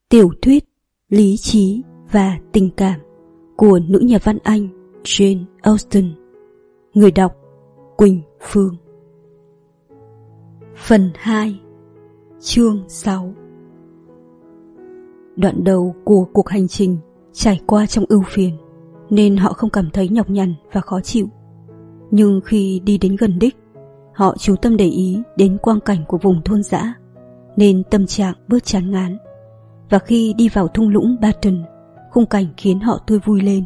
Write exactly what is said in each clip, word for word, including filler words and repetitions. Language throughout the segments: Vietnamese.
Tiểu thuyết Lý trí và tình cảm của nữ nhà văn Anh Jane Austen. Người đọc Quỳnh Phương. Phần hai, chương sáu. Đoạn đầu của cuộc hành trình trải qua trong ưu phiền, nên họ không cảm thấy nhọc nhằn và khó chịu. Nhưng khi đi đến gần đích, họ chú tâm để ý đến quang cảnh của vùng thôn dã, nên tâm trạng bớt chán ngán. Và khi đi vào thung lũng Barton, khung cảnh khiến họ tươi vui lên.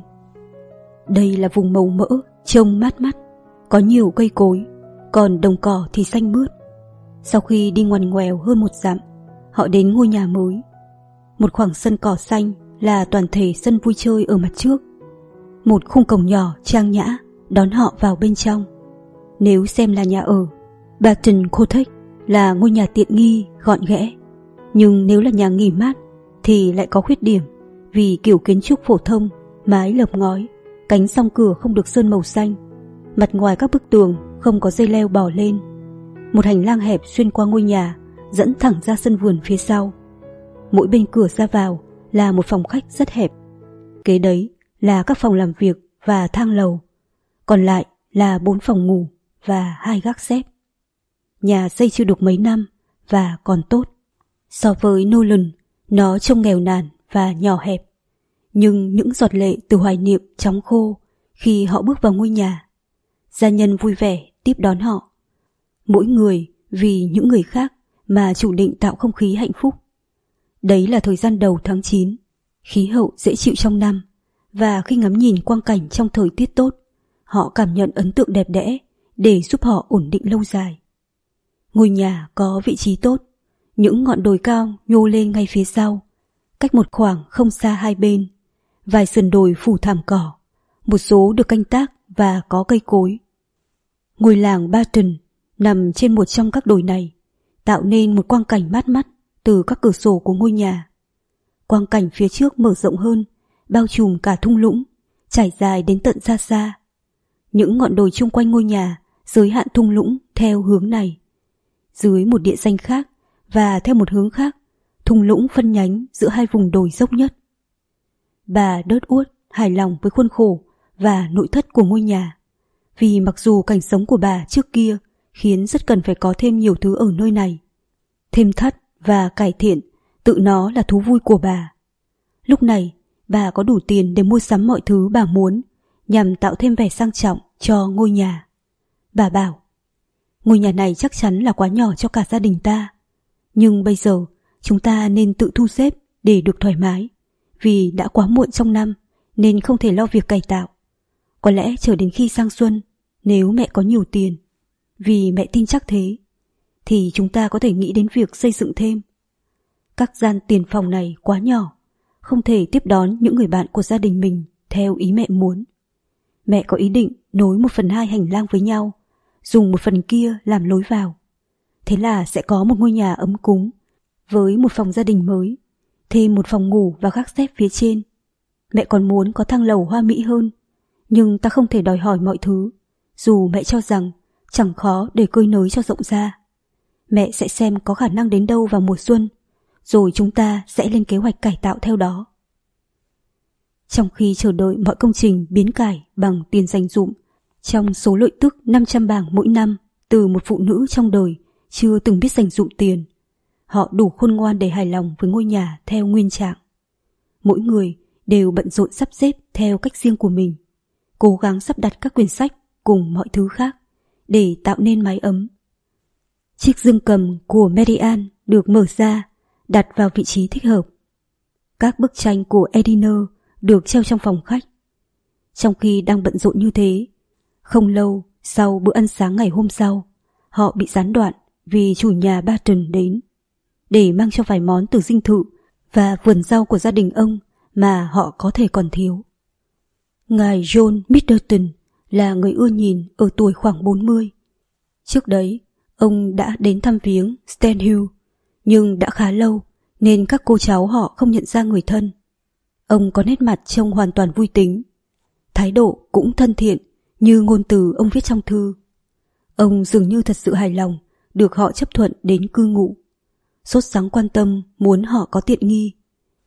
Đây là vùng màu mỡ, trông mát mắt, có nhiều cây cối, còn đồng cỏ thì xanh mướt. Sau khi đi ngoằn ngoèo hơn một dặm, họ đến ngôi nhà mới. Một khoảng sân cỏ xanh là toàn thể sân vui chơi ở mặt trước. Một khung cổng nhỏ trang nhã đón họ vào bên trong. Nếu xem là nhà ở, Barton Cottage là ngôi nhà tiện nghi, gọn ghẽ. Nhưng nếu là nhà nghỉ mát thì lại có khuyết điểm, vì kiểu kiến trúc phổ thông, mái lợp ngói, cánh song cửa không được sơn màu xanh, mặt ngoài các bức tường không có dây leo bò lên. Một hành lang hẹp xuyên qua ngôi nhà dẫn thẳng ra sân vườn phía sau. Mỗi bên cửa ra vào là một phòng khách rất hẹp, kế đấy là các phòng làm việc và thang lầu, còn lại là bốn phòng ngủ và hai gác xếp. Nhà xây chưa được mấy năm và còn tốt. So với Nolan, nó trông nghèo nàn và nhỏ hẹp, nhưng những giọt lệ từ hoài niệm chóng khô khi họ bước vào ngôi nhà. Gia nhân vui vẻ tiếp đón họ, mỗi người vì những người khác mà chủ định tạo không khí hạnh phúc. Đấy là thời gian đầu tháng chín, khí hậu dễ chịu trong năm, và khi ngắm nhìn quang cảnh trong thời tiết tốt, họ cảm nhận ấn tượng đẹp đẽ để giúp họ ổn định lâu dài. Ngôi nhà có vị trí tốt, những ngọn đồi cao nhô lên ngay phía sau, cách một khoảng không xa hai bên. Vài sườn đồi phủ thảm cỏ, một số được canh tác và có cây cối. Ngôi làng Barton nằm trên một trong các đồi này, tạo nên một quang cảnh mát mắt từ các cửa sổ của ngôi nhà. Quang cảnh phía trước mở rộng hơn, bao trùm cả thung lũng, trải dài đến tận xa xa. Những ngọn đồi chung quanh ngôi nhà giới hạn thung lũng theo hướng này. Dưới một địa danh khác và theo một hướng khác, thung lũng phân nhánh giữa hai vùng đồi dốc nhất. Bà đớt uốt hài lòng với khuôn khổ và nội thất của ngôi nhà, vì mặc dù cảnh sống của bà trước kia khiến rất cần phải có thêm nhiều thứ ở nơi này. Thêm thắt và cải thiện tự nó là thú vui của bà. Lúc này bà có đủ tiền để mua sắm mọi thứ bà muốn, nhằm tạo thêm vẻ sang trọng cho ngôi nhà. Bà bảo, ngôi nhà này chắc chắn là quá nhỏ cho cả gia đình ta, nhưng bây giờ chúng ta nên tự thu xếp để được thoải mái, vì đã quá muộn trong năm nên không thể lo việc cải tạo. Có lẽ chờ đến khi sang xuân, nếu mẹ có nhiều tiền, vì mẹ tin chắc thế, thì chúng ta có thể nghĩ đến việc xây dựng thêm. Các gian tiền phòng này quá nhỏ, không thể tiếp đón những người bạn của gia đình mình theo ý mẹ muốn. Mẹ có ý định nối một phần hai hành lang với nhau, dùng một phần kia làm lối vào. Thế là sẽ có một ngôi nhà ấm cúng, với một phòng gia đình mới, thêm một phòng ngủ và gác xếp phía trên. Mẹ còn muốn có thang lầu hoa mỹ hơn, nhưng ta không thể đòi hỏi mọi thứ, dù mẹ cho rằng chẳng khó để cơi nới cho rộng ra. Mẹ sẽ xem có khả năng đến đâu vào mùa xuân, rồi chúng ta sẽ lên kế hoạch cải tạo theo đó. Trong khi chờ đợi mọi công trình biến cải bằng tiền dành dụm, trong số lợi tức năm trăm bảng mỗi năm từ một phụ nữ trong đời chưa từng biết dành dụm tiền, họ đủ khôn ngoan để hài lòng với ngôi nhà theo nguyên trạng. Mỗi người đều bận rộn sắp xếp theo cách riêng của mình, cố gắng sắp đặt các quyển sách cùng mọi thứ khác để tạo nên mái ấm. Chiếc dương cầm của Mary Ann được mở ra, đặt vào vị trí thích hợp. Các bức tranh của Edina được treo trong phòng khách. Trong khi đang bận rộn như thế, không lâu sau bữa ăn sáng ngày hôm sau, họ bị gián đoạn vì chủ nhà Barton đến, để mang cho vài món từ dinh thự và vườn rau của gia đình ông mà họ có thể còn thiếu. Ngài John Middleton là người ưa nhìn ở tuổi khoảng bốn mươi. Trước đấy, ông đã đến thăm viếng Stanhill, nhưng đã khá lâu nên các cô cháu họ không nhận ra người thân. Ông có nét mặt trông hoàn toàn vui tính, thái độ cũng thân thiện như ngôn từ ông viết trong thư. Ông dường như thật sự hài lòng được họ chấp thuận đến cư ngụ, sốt sắng quan tâm muốn họ có tiện nghi,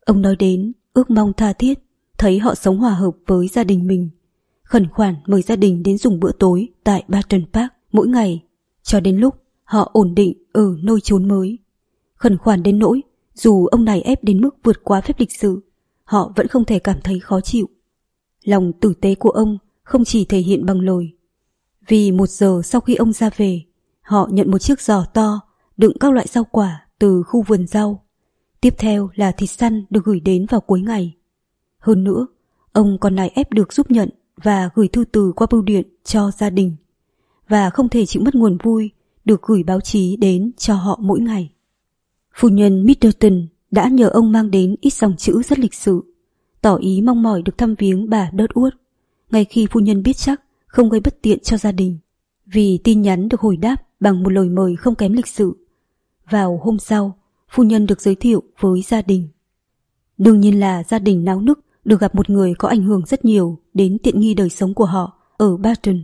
Ông nói đến ước mong tha thiết thấy họ sống hòa hợp với gia đình mình, khẩn khoản mời gia đình đến dùng bữa tối tại Barton Park mỗi ngày cho đến lúc họ ổn định ở nơi chốn mới. Khẩn khoản đến nỗi dù ông này ép đến mức vượt quá phép lịch sự, họ vẫn không thể cảm thấy khó chịu. Lòng tử tế của ông không chỉ thể hiện bằng lời. Vì một giờ sau khi ông ra về, họ nhận một chiếc giỏ to đựng các loại rau quả từ khu vườn rau. Tiếp theo là thịt săn được gửi đến vào cuối ngày. Hơn nữa, ông còn nài ép được giúp nhận và gửi thư từ qua bưu điện cho gia đình, và không thể chịu mất nguồn vui được gửi báo chí đến cho họ mỗi ngày. Phu nhân Middleton đã nhờ ông mang đến ít dòng chữ rất lịch sự, tỏ ý mong mỏi được thăm viếng bà Dudworth, ngay khi phu nhân biết chắc không gây bất tiện cho gia đình. Vì tin nhắn được hồi đáp bằng một lời mời không kém lịch sự. Vào hôm sau, phu nhân được giới thiệu với gia đình. Đương nhiên là gia đình náo nức được gặp một người có ảnh hưởng rất nhiều đến tiện nghi đời sống của họ ở Barton,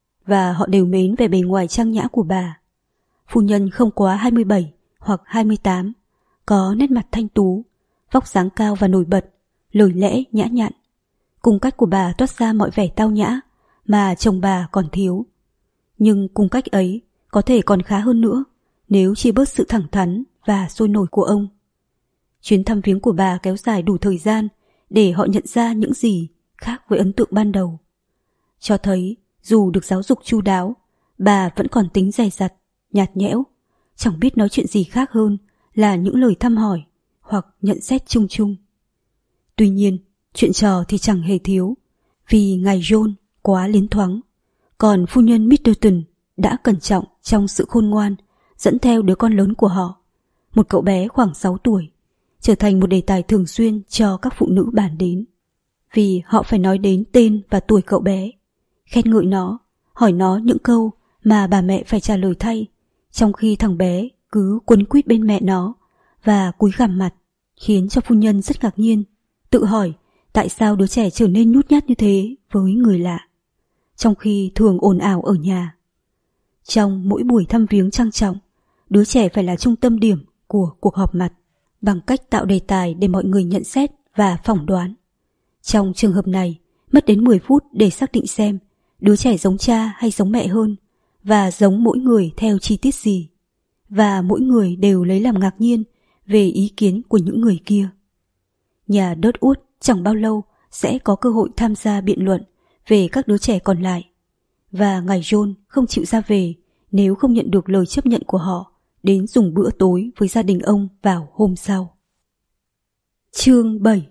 và họ đều mến vẻ bề ngoài trang nhã của bà. Phu nhân không quá hai mươi bảy hoặc hai mươi tám, có nét mặt thanh tú, vóc dáng cao và nổi bật, lời lẽ nhã nhặn. Cung cách của bà toát ra mọi vẻ tao nhã mà chồng bà còn thiếu. Nhưng cung cách ấy có thể còn khá hơn nữa nếu chia bớt sự thẳng thắn và sôi nổi của ông. Chuyến thăm viếng của bà kéo dài đủ thời gian để họ nhận ra những gì khác với ấn tượng ban đầu. Cho thấy dù được giáo dục chu đáo, bà vẫn còn tính dè dặt, nhạt nhẽo, chẳng biết nói chuyện gì khác hơn là những lời thăm hỏi hoặc nhận xét chung chung. Tuy nhiên, chuyện trò thì chẳng hề thiếu, vì ngài John quá liến thoáng, còn phu nhân Middleton đã cẩn trọng trong sự khôn ngoan, dẫn theo đứa con lớn của họ, một cậu bé khoảng sáu tuổi, trở thành một đề tài thường xuyên cho các phụ nữ bàn đến. Vì họ phải nói đến tên và tuổi cậu bé, khen ngợi nó, hỏi nó những câu mà bà mẹ phải trả lời thay, trong khi thằng bé cứ quấn quýt bên mẹ nó và cúi gằm mặt, khiến cho phu nhân rất ngạc nhiên, tự hỏi tại sao đứa trẻ trở nên nhút nhát như thế với người lạ, trong khi thường ồn ào ở nhà. Trong mỗi buổi thăm viếng trang trọng, đứa trẻ phải là trung tâm điểm của cuộc họp mặt, bằng cách tạo đề tài để mọi người nhận xét và phỏng đoán. Trong trường hợp này, mất đến mười phút để xác định xem đứa trẻ giống cha hay giống mẹ hơn, và giống mỗi người theo chi tiết gì, và mỗi người đều lấy làm ngạc nhiên về ý kiến của những người kia. Nhà Dudworth chẳng bao lâu sẽ có cơ hội tham gia biện luận về các đứa trẻ còn lại, và ngài John không chịu ra về nếu không nhận được lời chấp nhận của họ đến dùng bữa tối với gia đình ông vào hôm sau. Chương bảy.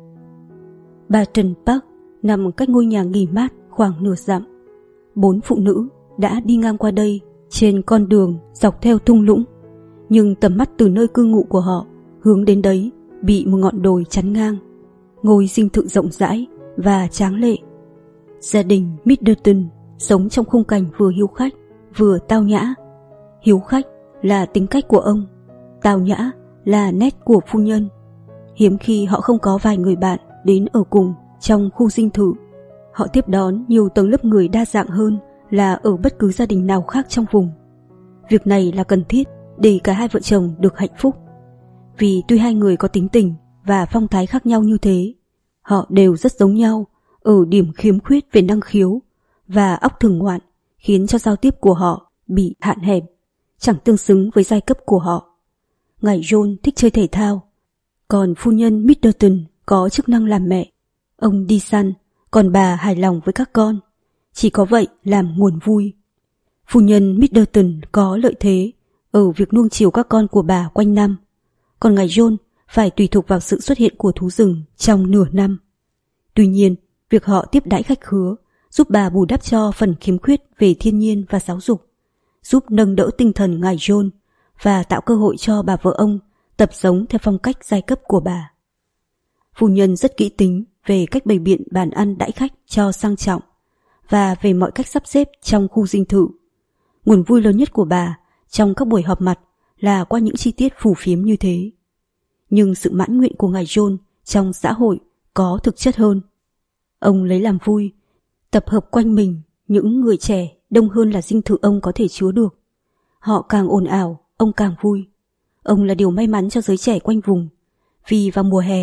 Barton Park nằm cách ngôi nhà nghỉ mát khoảng nửa dặm. Bốn phụ nữ đã đi ngang qua đây trên con đường dọc theo thung lũng, nhưng tầm mắt từ nơi cư ngụ của họ hướng đến đấy bị một ngọn đồi chắn ngang, ngôi dinh thự rộng rãi và tráng lệ. Gia đình Middleton sống trong khung cảnh vừa hiếu khách vừa tao nhã. Hiếu khách là tính cách của ông, tao nhã là nét của phu nhân. Hiếm khi họ không có vài người bạn đến ở cùng trong khu dinh thự. Họ tiếp đón nhiều tầng lớp người đa dạng hơn là ở bất cứ gia đình nào khác trong vùng. Việc này là cần thiết để cả hai vợ chồng được hạnh phúc. Vì tuy hai người có tính tình và phong thái khác nhau như thế, họ đều rất giống nhau ở điểm khiếm khuyết về năng khiếu và óc thường ngoạn, khiến cho giao tiếp của họ bị hạn hẹp, chẳng tương xứng với giai cấp của họ. Ngài John thích chơi thể thao, còn phu nhân Middleton có chức năng làm mẹ. Ông đi săn, còn bà hài lòng với các con. Chỉ có vậy làm nguồn vui. Phu nhân Middleton có lợi thế ở việc nuông chiều các con của bà quanh năm, còn ngài John phải tùy thuộc vào sự xuất hiện của thú rừng trong nửa năm. Tuy nhiên, việc họ tiếp đãi khách khứa giúp bà bù đắp cho phần khiếm khuyết về thiên nhiên và giáo dục, giúp nâng đỡ tinh thần ngài John và tạo cơ hội cho bà vợ ông tập sống theo phong cách giai cấp của bà. Phu nhân rất kỹ tính về cách bày biện bàn ăn đãi khách cho sang trọng và về mọi cách sắp xếp trong khu dinh thự. Nguồn vui lớn nhất của bà trong các buổi họp mặt là qua những chi tiết phù phiếm như thế. Nhưng sự mãn nguyện của ngài John trong xã hội có thực chất hơn. Ông lấy làm vui tập hợp quanh mình những người trẻ đông hơn là dinh thự ông có thể chứa được. Họ càng ồn ào, ông càng vui. Ông là điều may mắn cho giới trẻ quanh vùng, vì vào mùa hè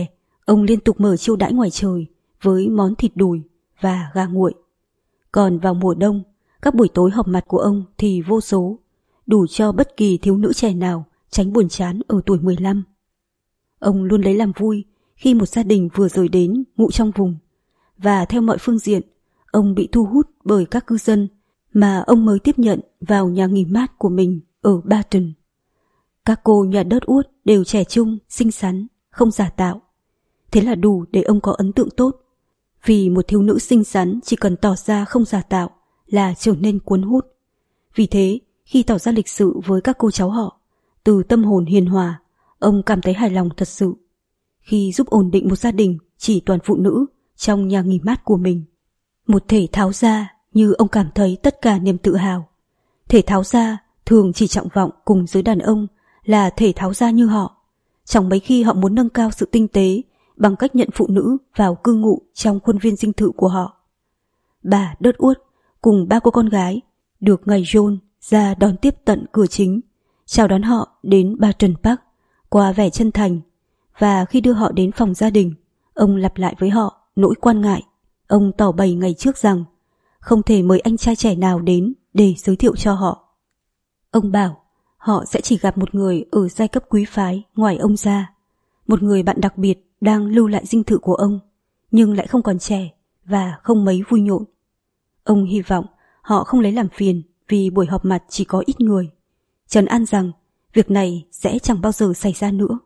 Ông liên tục mở chiêu đãi ngoài trời với món thịt đùi và gà nguội. Còn vào mùa đông, các buổi tối họp mặt của ông thì vô số, đủ cho bất kỳ thiếu nữ trẻ nào tránh buồn chán ở tuổi mười lăm. Ông luôn lấy làm vui khi một gia đình vừa rời đến ngụ trong vùng, và theo mọi phương diện, ông bị thu hút bởi các cư dân mà ông mới tiếp nhận vào nhà nghỉ mát của mình ở Barton. Các cô nhà đớt uốt đều trẻ trung, xinh xắn, không giả tạo. Thế là đủ để ông có ấn tượng tốt, vì một thiếu nữ xinh xắn chỉ cần tỏ ra không giả tạo là trở nên cuốn hút. Vì thế, khi tỏ ra lịch sự với các cô cháu họ, từ tâm hồn hiền hòa, ông cảm thấy hài lòng thật sự. Khi giúp ổn định một gia đình chỉ toàn phụ nữ trong nhà nghỉ mát của mình, một thể tháo gia như ông cảm thấy tất cả niềm tự hào. Thể tháo gia thường chỉ trọng vọng cùng giới đàn ông là thể tháo gia như họ. Chẳng mấy khi họ muốn nâng cao sự tinh tế bằng cách nhận phụ nữ vào cư ngụ trong khuôn viên dinh thự của họ. Bà đớt uốt cùng ba cô con gái được ngài John ra đón tiếp tận cửa chính, chào đón họ đến Barton Park qua vẻ chân thành, và khi đưa họ đến phòng gia đình, ông lặp lại với họ nỗi quan ngại. Ông tỏ bày ngày trước rằng không thể mời anh trai trẻ nào đến để giới thiệu cho họ. Ông bảo họ sẽ chỉ gặp một người ở giai cấp quý phái ngoài ông ra, một người bạn đặc biệt đang lưu lại dinh thự của ông, nhưng lại không còn trẻ và không mấy vui nhộn. Ông hy vọng họ không lấy làm phiền vì buổi họp mặt chỉ có ít người, trấn an rằng việc này sẽ chẳng bao giờ xảy ra nữa.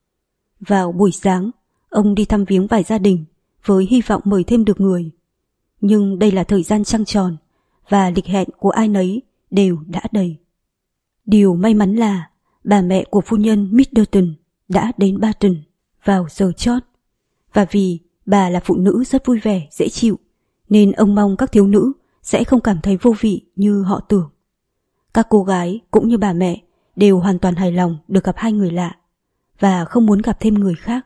Vào buổi sáng, ông đi thăm viếng vài gia đình với hy vọng mời thêm được người. Nhưng đây là thời gian trăng tròn và lịch hẹn của ai nấy đều đã đầy. Điều may mắn là bà mẹ của phu nhân Middleton đã đến Barton vào giờ chót, và vì bà là phụ nữ rất vui vẻ, dễ chịu, nên ông mong các thiếu nữ sẽ không cảm thấy vô vị như họ tưởng. Các cô gái cũng như bà mẹ đều hoàn toàn hài lòng được gặp hai người lạ và không muốn gặp thêm người khác.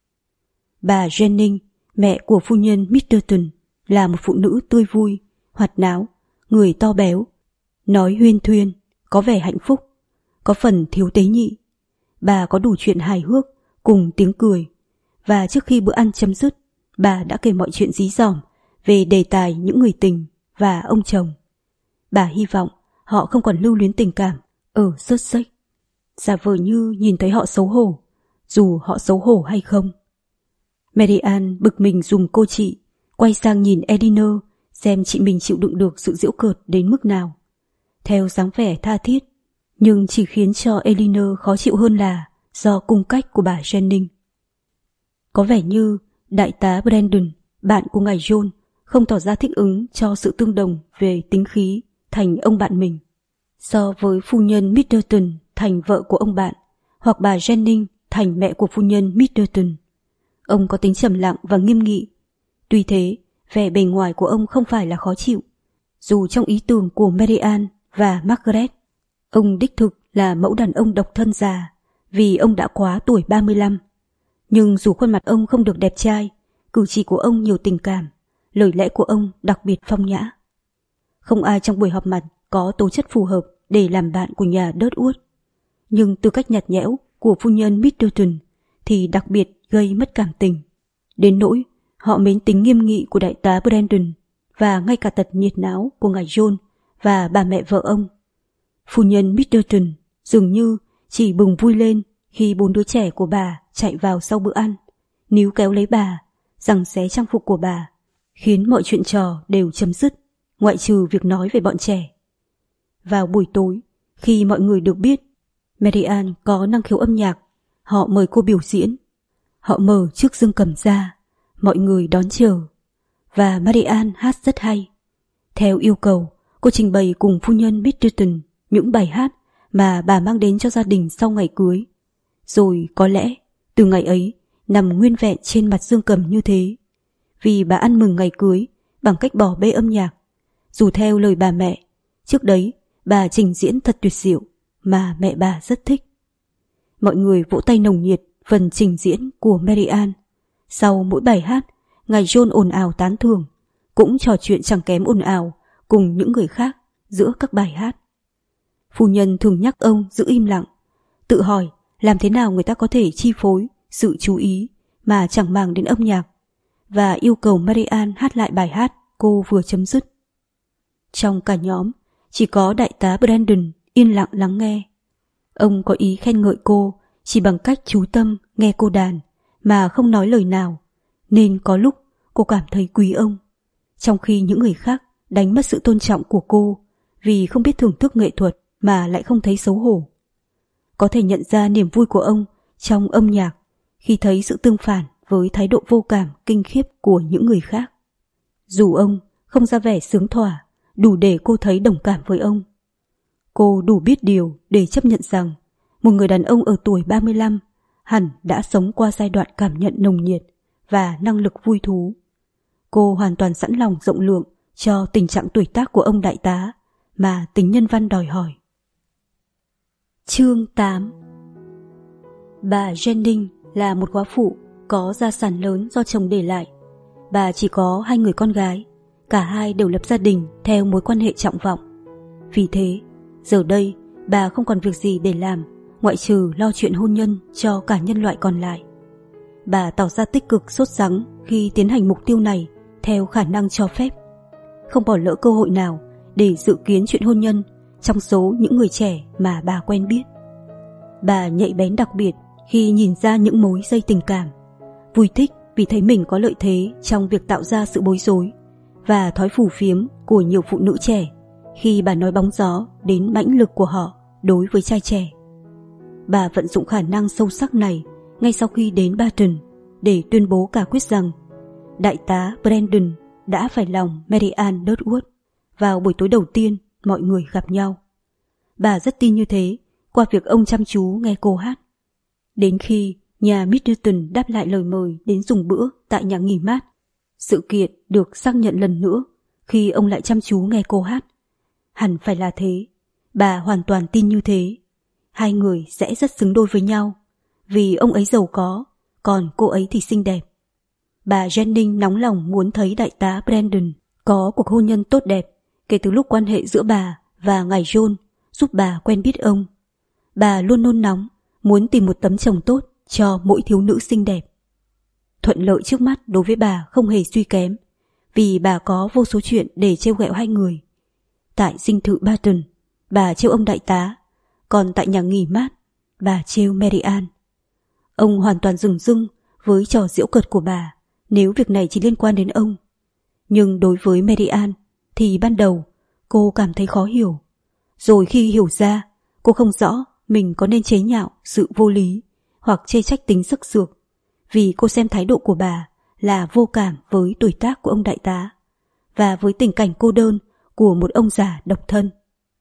Bà Jennings, mẹ của phu nhân Middleton, là một phụ nữ tươi vui, hoạt náo, người to béo, nói huyên thuyên, có vẻ hạnh phúc, có phần thiếu tế nhị. Bà có đủ chuyện hài hước cùng tiếng cười, và trước khi bữa ăn chấm dứt, bà đã kể mọi chuyện dí dỏm về đề tài những người tình và ông chồng. Bà hy vọng họ không còn lưu luyến tình cảm ở Sussex, giả vờ như nhìn thấy họ xấu hổ, dù họ xấu hổ hay không. Mary Ann bực mình dùm cô chị, quay sang nhìn Elinor xem chị mình chịu đựng được sự giễu cợt đến mức nào. Theo dáng vẻ tha thiết, nhưng chỉ khiến cho Elinor khó chịu hơn là do cung cách của bà Jennings. Có vẻ như đại tá Brandon, bạn của ngài John, không tỏ ra thích ứng cho sự tương đồng về tính khí thành ông bạn mình. So với phu nhân Middleton thành vợ của ông bạn, hoặc bà Jennings thành mẹ của phu nhân Middleton, ông có tính trầm lặng và nghiêm nghị. Tuy thế, vẻ bề ngoài của ông không phải là khó chịu, dù trong ý tưởng của Mary Ann và Margaret, ông đích thực là mẫu đàn ông độc thân già vì ông đã quá tuổi ba mươi lăm. Nhưng dù khuôn mặt ông không được đẹp trai, cử chỉ của ông nhiều tình cảm, lời lẽ của ông đặc biệt phong nhã. Không ai trong buổi họp mặt có tố chất phù hợp để làm bạn của nhà đớt uốt, nhưng tư cách nhạt nhẽo của phu nhân Middleton thì đặc biệt gây mất cảm tình, đến nỗi họ mến tính nghiêm nghị của đại tá Brandon và ngay cả tật nhiệt náo của ngài John và bà mẹ vợ ông. Phu nhân Middleton dường như chỉ bừng vui lên khi bốn đứa trẻ của bà chạy vào sau bữa ăn, níu kéo lấy bà, giằng xé trang phục của bà, khiến mọi chuyện trò đều chấm dứt, ngoại trừ việc nói về bọn trẻ. Vào buổi tối, khi mọi người được biết Mary Ann có năng khiếu âm nhạc, họ mời cô biểu diễn. Họ mở chiếc dương cầm ra, mọi người đón chờ, và Mary Ann hát rất hay. Theo yêu cầu, cô trình bày cùng phu nhân Middleton những bài hát mà bà mang đến cho gia đình sau ngày cưới. Rồi có lẽ từ ngày ấy nằm nguyên vẹn trên mặt dương cầm như thế, vì bà ăn mừng ngày cưới bằng cách bỏ bê âm nhạc, dù theo lời bà mẹ, trước đấy bà trình diễn thật tuyệt diệu mà mẹ bà rất thích. Mọi người vỗ tay nồng nhiệt phần trình diễn của Mary Ann. Sau mỗi bài hát, ngài John ồn ào tán thưởng, cũng trò chuyện chẳng kém ồn ào cùng những người khác giữa các bài hát. Phu nhân thường nhắc ông giữ im lặng, tự hỏi làm thế nào người ta có thể chi phối sự chú ý mà chẳng màng đến âm nhạc, và yêu cầu Marianne hát lại bài hát cô vừa chấm dứt. Trong cả nhóm, chỉ có đại tá Brandon yên lặng lắng nghe. Ông có ý khen ngợi cô chỉ bằng cách chú tâm nghe cô đàn mà không nói lời nào, nên có lúc cô cảm thấy quý ông, trong khi những người khác đánh mất sự tôn trọng của cô vì không biết thưởng thức nghệ thuật mà lại không thấy xấu hổ. Có thể nhận ra niềm vui của ông trong âm nhạc khi thấy sự tương phản với thái độ vô cảm kinh khiếp của những người khác. Dù ông không ra vẻ sướng thỏa, đủ để cô thấy đồng cảm với ông. Cô đủ biết điều để chấp nhận rằng một người đàn ông ở tuổi ba mươi lăm hẳn đã sống qua giai đoạn cảm nhận nồng nhiệt và năng lực vui thú. Cô hoàn toàn sẵn lòng rộng lượng cho tình trạng tuổi tác của ông đại tá mà tính nhân văn đòi hỏi. Chương tám. Bà Jennings là một góa phụ có gia sản lớn do chồng để lại. Bà chỉ có hai người con gái, cả hai đều lập gia đình theo mối quan hệ trọng vọng. Vì thế, giờ đây bà không còn việc gì để làm ngoại trừ lo chuyện hôn nhân cho cả nhân loại còn lại. Bà tỏ ra tích cực sốt sắng khi tiến hành mục tiêu này theo khả năng cho phép, không bỏ lỡ cơ hội nào để dự kiến chuyện hôn nhân trong số những người trẻ mà bà quen biết. Bà nhạy bén đặc biệt khi nhìn ra những mối dây tình cảm, vui thích vì thấy mình có lợi thế trong việc tạo ra sự bối rối, và thói phù phiếm của nhiều phụ nữ trẻ khi bà nói bóng gió đến mãnh lực của họ đối với trai trẻ. Bà vận dụng khả năng sâu sắc này ngay sau khi đến Barton để tuyên bố cả quyết rằng đại tá Brandon đã phải lòng Marianne Dudworth vào buổi tối đầu tiên mọi người gặp nhau. Bà rất tin như thế qua việc ông chăm chú nghe cô hát. Đến khi nhà Middleton đáp lại lời mời đến dùng bữa tại nhà nghỉ mát, sự kiện được xác nhận lần nữa khi ông lại chăm chú nghe cô hát. Hẳn phải là thế, bà hoàn toàn tin như thế. Hai người sẽ rất xứng đôi với nhau, vì ông ấy giàu có, còn cô ấy thì xinh đẹp. Bà Jennings nóng lòng muốn thấy đại tá Brandon có cuộc hôn nhân tốt đẹp kể từ lúc quan hệ giữa bà và ngài John giúp bà quen biết ông. Bà luôn nôn nóng muốn tìm một tấm chồng tốt cho mỗi thiếu nữ xinh đẹp. Thuận lợi trước mắt đối với bà không hề suy kém, vì bà có vô số chuyện để trêu ghẹo hai người. Tại dinh thự Barton, bà trêu ông đại tá, còn tại nhà nghỉ mát, bà trêu Marianne. Ông hoàn toàn dửng dưng với trò giễu cợt của bà nếu việc này chỉ liên quan đến ông. Nhưng đối với Marianne thì ban đầu cô cảm thấy khó hiểu. Rồi khi hiểu ra, cô không rõ mình có nên chế nhạo sự vô lý hoặc chê trách tính sức sược, vì cô xem thái độ của bà là vô cảm với tuổi tác của ông đại tá và với tình cảnh cô đơn của một ông già độc thân.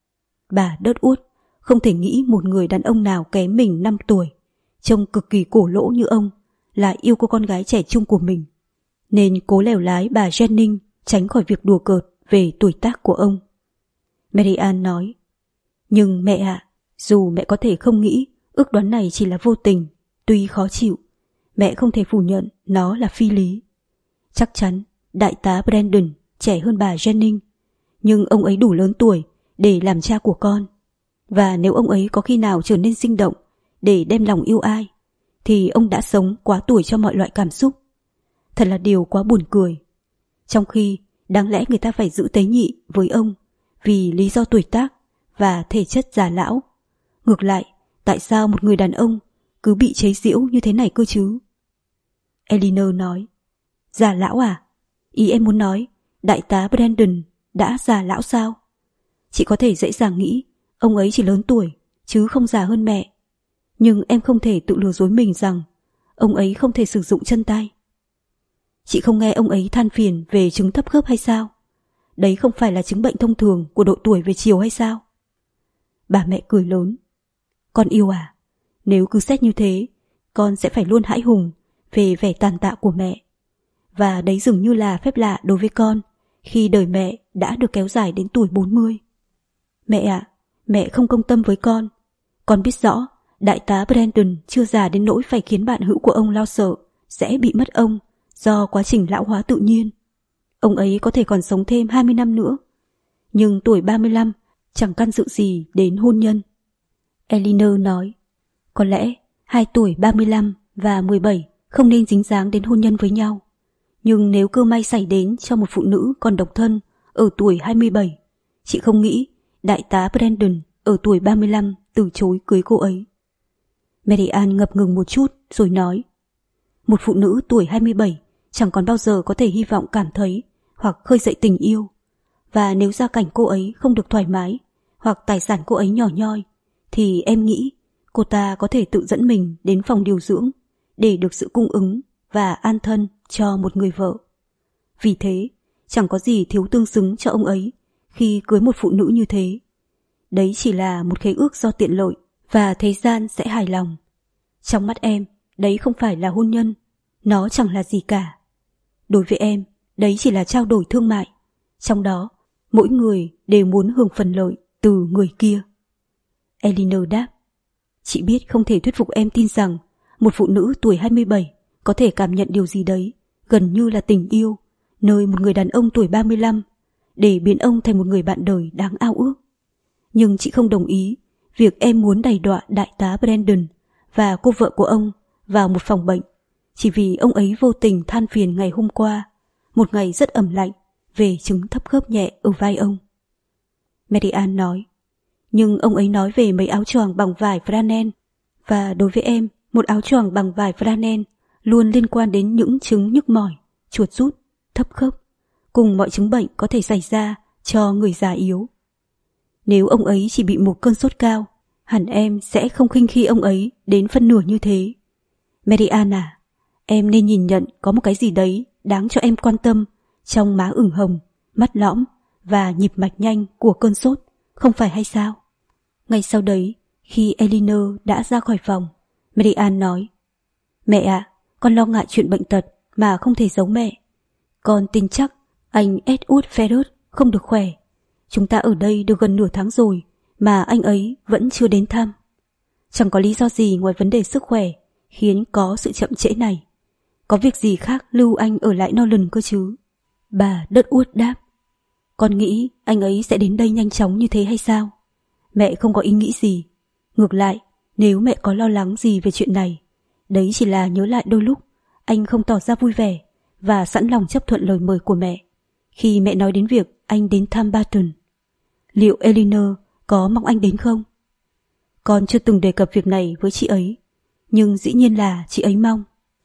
Bà Dudworth không thể nghĩ một người đàn ông nào kém mình năm tuổi, trông cực kỳ cổ lỗ như ông, lại yêu cô con gái trẻ trung của mình, nên cố lèo lái bà Jennings tránh khỏi việc đùa cợt về tuổi tác của ông. Marianne nói, nhưng mẹ ạ, dù mẹ có thể không nghĩ ước đoán này chỉ là vô tình, tuy khó chịu, mẹ không thể phủ nhận nó là phi lý. Chắc chắn đại tá Brandon trẻ hơn bà Jennings, nhưng ông ấy đủ lớn tuổi để làm cha của con, và nếu ông ấy có khi nào trở nên sinh động để đem lòng yêu ai, thì ông đã sống quá tuổi cho mọi loại cảm xúc. Thật là điều quá buồn cười. Trong khi đáng lẽ người ta phải giữ tế nhị với ông vì lý do tuổi tác và thể chất già lão. Ngược lại, tại sao một người đàn ông cứ bị chế giễu như thế này cơ chứ? Elinor nói, già lão à? Ý em muốn nói đại tá Brandon đã già lão sao? Chị có thể dễ dàng nghĩ ông ấy chỉ lớn tuổi chứ không già hơn mẹ. Nhưng em không thể tự lừa dối mình rằng ông ấy không thể sử dụng chân tay. Chị không nghe ông ấy than phiền về chứng thấp khớp hay sao? Đấy không phải là chứng bệnh thông thường của độ tuổi về chiều hay sao? Bà mẹ cười lớn. Con yêu à? Nếu cứ xét như thế, con sẽ phải luôn hãi hùng về vẻ tàn tạ của mẹ. Và đấy dường như là phép lạ đối với con khi đời mẹ đã được kéo dài đến tuổi bốn mươi. Mẹ ạ, à, mẹ không công tâm với con. Con biết rõ đại tá Brandon chưa già đến nỗi phải khiến bạn hữu của ông lo sợ sẽ bị mất ông do quá trình lão hóa tự nhiên. Ông ấy có thể còn sống thêm hai mươi năm nữa. Nhưng tuổi ba mươi lăm chẳng can dự gì đến hôn nhân. Elinor nói, có lẽ hai tuổi ba mươi lăm và mười bảy không nên dính dáng đến hôn nhân với nhau. Nhưng nếu cơ may xảy đến cho một phụ nữ còn độc thân ở tuổi hai mươi bảy, chị không nghĩ đại tá Brandon ở tuổi ba mươi lăm từ chối cưới cô ấy. Mary Ann ngập ngừng một chút rồi nói, một phụ nữ tuổi hai mươi bảy chẳng còn bao giờ có thể hy vọng cảm thấy hoặc khơi dậy tình yêu. Và nếu gia cảnh cô ấy không được thoải mái hoặc tài sản cô ấy nhỏ nhoi, thì em nghĩ cô ta có thể tự dẫn mình đến phòng điều dưỡng để được sự cung ứng và an thân cho một người vợ. Vì thế, chẳng có gì thiếu tương xứng cho ông ấy khi cưới một phụ nữ như thế. Đấy chỉ là một khế ước do tiện lợi và thế gian sẽ hài lòng. Trong mắt em, đấy không phải là hôn nhân, nó chẳng là gì cả. Đối với em, đấy chỉ là trao đổi thương mại. Trong đó, mỗi người đều muốn hưởng phần lợi từ người kia. Elinor đáp, chị biết không thể thuyết phục em tin rằng một phụ nữ tuổi hai mươi bảy có thể cảm nhận điều gì đấy gần như là tình yêu nơi một người đàn ông tuổi ba mươi lăm để biến ông thành một người bạn đời đáng ao ước. Nhưng chị không đồng ý việc em muốn đày đọa đại tá Brandon và cô vợ của ông vào một phòng bệnh chỉ vì ông ấy vô tình than phiền ngày hôm qua, một ngày rất ẩm lạnh, về chứng thấp khớp nhẹ ở vai ông. Mary Ann nói, nhưng ông ấy nói về mấy áo choàng bằng vải Franel, và đối với em, một áo choàng bằng vải Franel luôn liên quan đến những chứng nhức mỏi, chuột rút, thấp khớp, cùng mọi chứng bệnh có thể xảy ra cho người già yếu. Nếu ông ấy chỉ bị một cơn sốt cao, hẳn em sẽ không khinh khi ông ấy đến phân nửa như thế. Mary Ann à, em nên nhìn nhận có một cái gì đấy đáng cho em quan tâm trong má ửng hồng, mắt lõm và nhịp mạch nhanh của cơn sốt, không phải hay sao? Ngay sau đấy, khi Elinor đã ra khỏi phòng, Mary Ann nói, mẹ ạ, à, con lo ngại chuyện bệnh tật mà không thể giấu mẹ. Con tin chắc anh Edward Ferrers không được khỏe. Chúng ta ở đây được gần nửa tháng rồi mà anh ấy vẫn chưa đến thăm. Chẳng có lý do gì ngoài vấn đề sức khỏe khiến có sự chậm trễ này. Có việc gì khác lưu anh ở lại Nolan cơ chứ? Bà Dudworth đáp, con nghĩ anh ấy sẽ đến đây nhanh chóng như thế hay sao? Mẹ không có ý nghĩ gì. Ngược lại, nếu mẹ có lo lắng gì về chuyện này, đấy chỉ là nhớ lại đôi lúc anh không tỏ ra vui vẻ và sẵn lòng chấp thuận lời mời của mẹ khi mẹ nói đến việc anh đến thăm Barton. Liệu Elinor có mong anh đến không? Con chưa từng đề cập việc này với chị ấy, nhưng dĩ nhiên là chị ấy mong.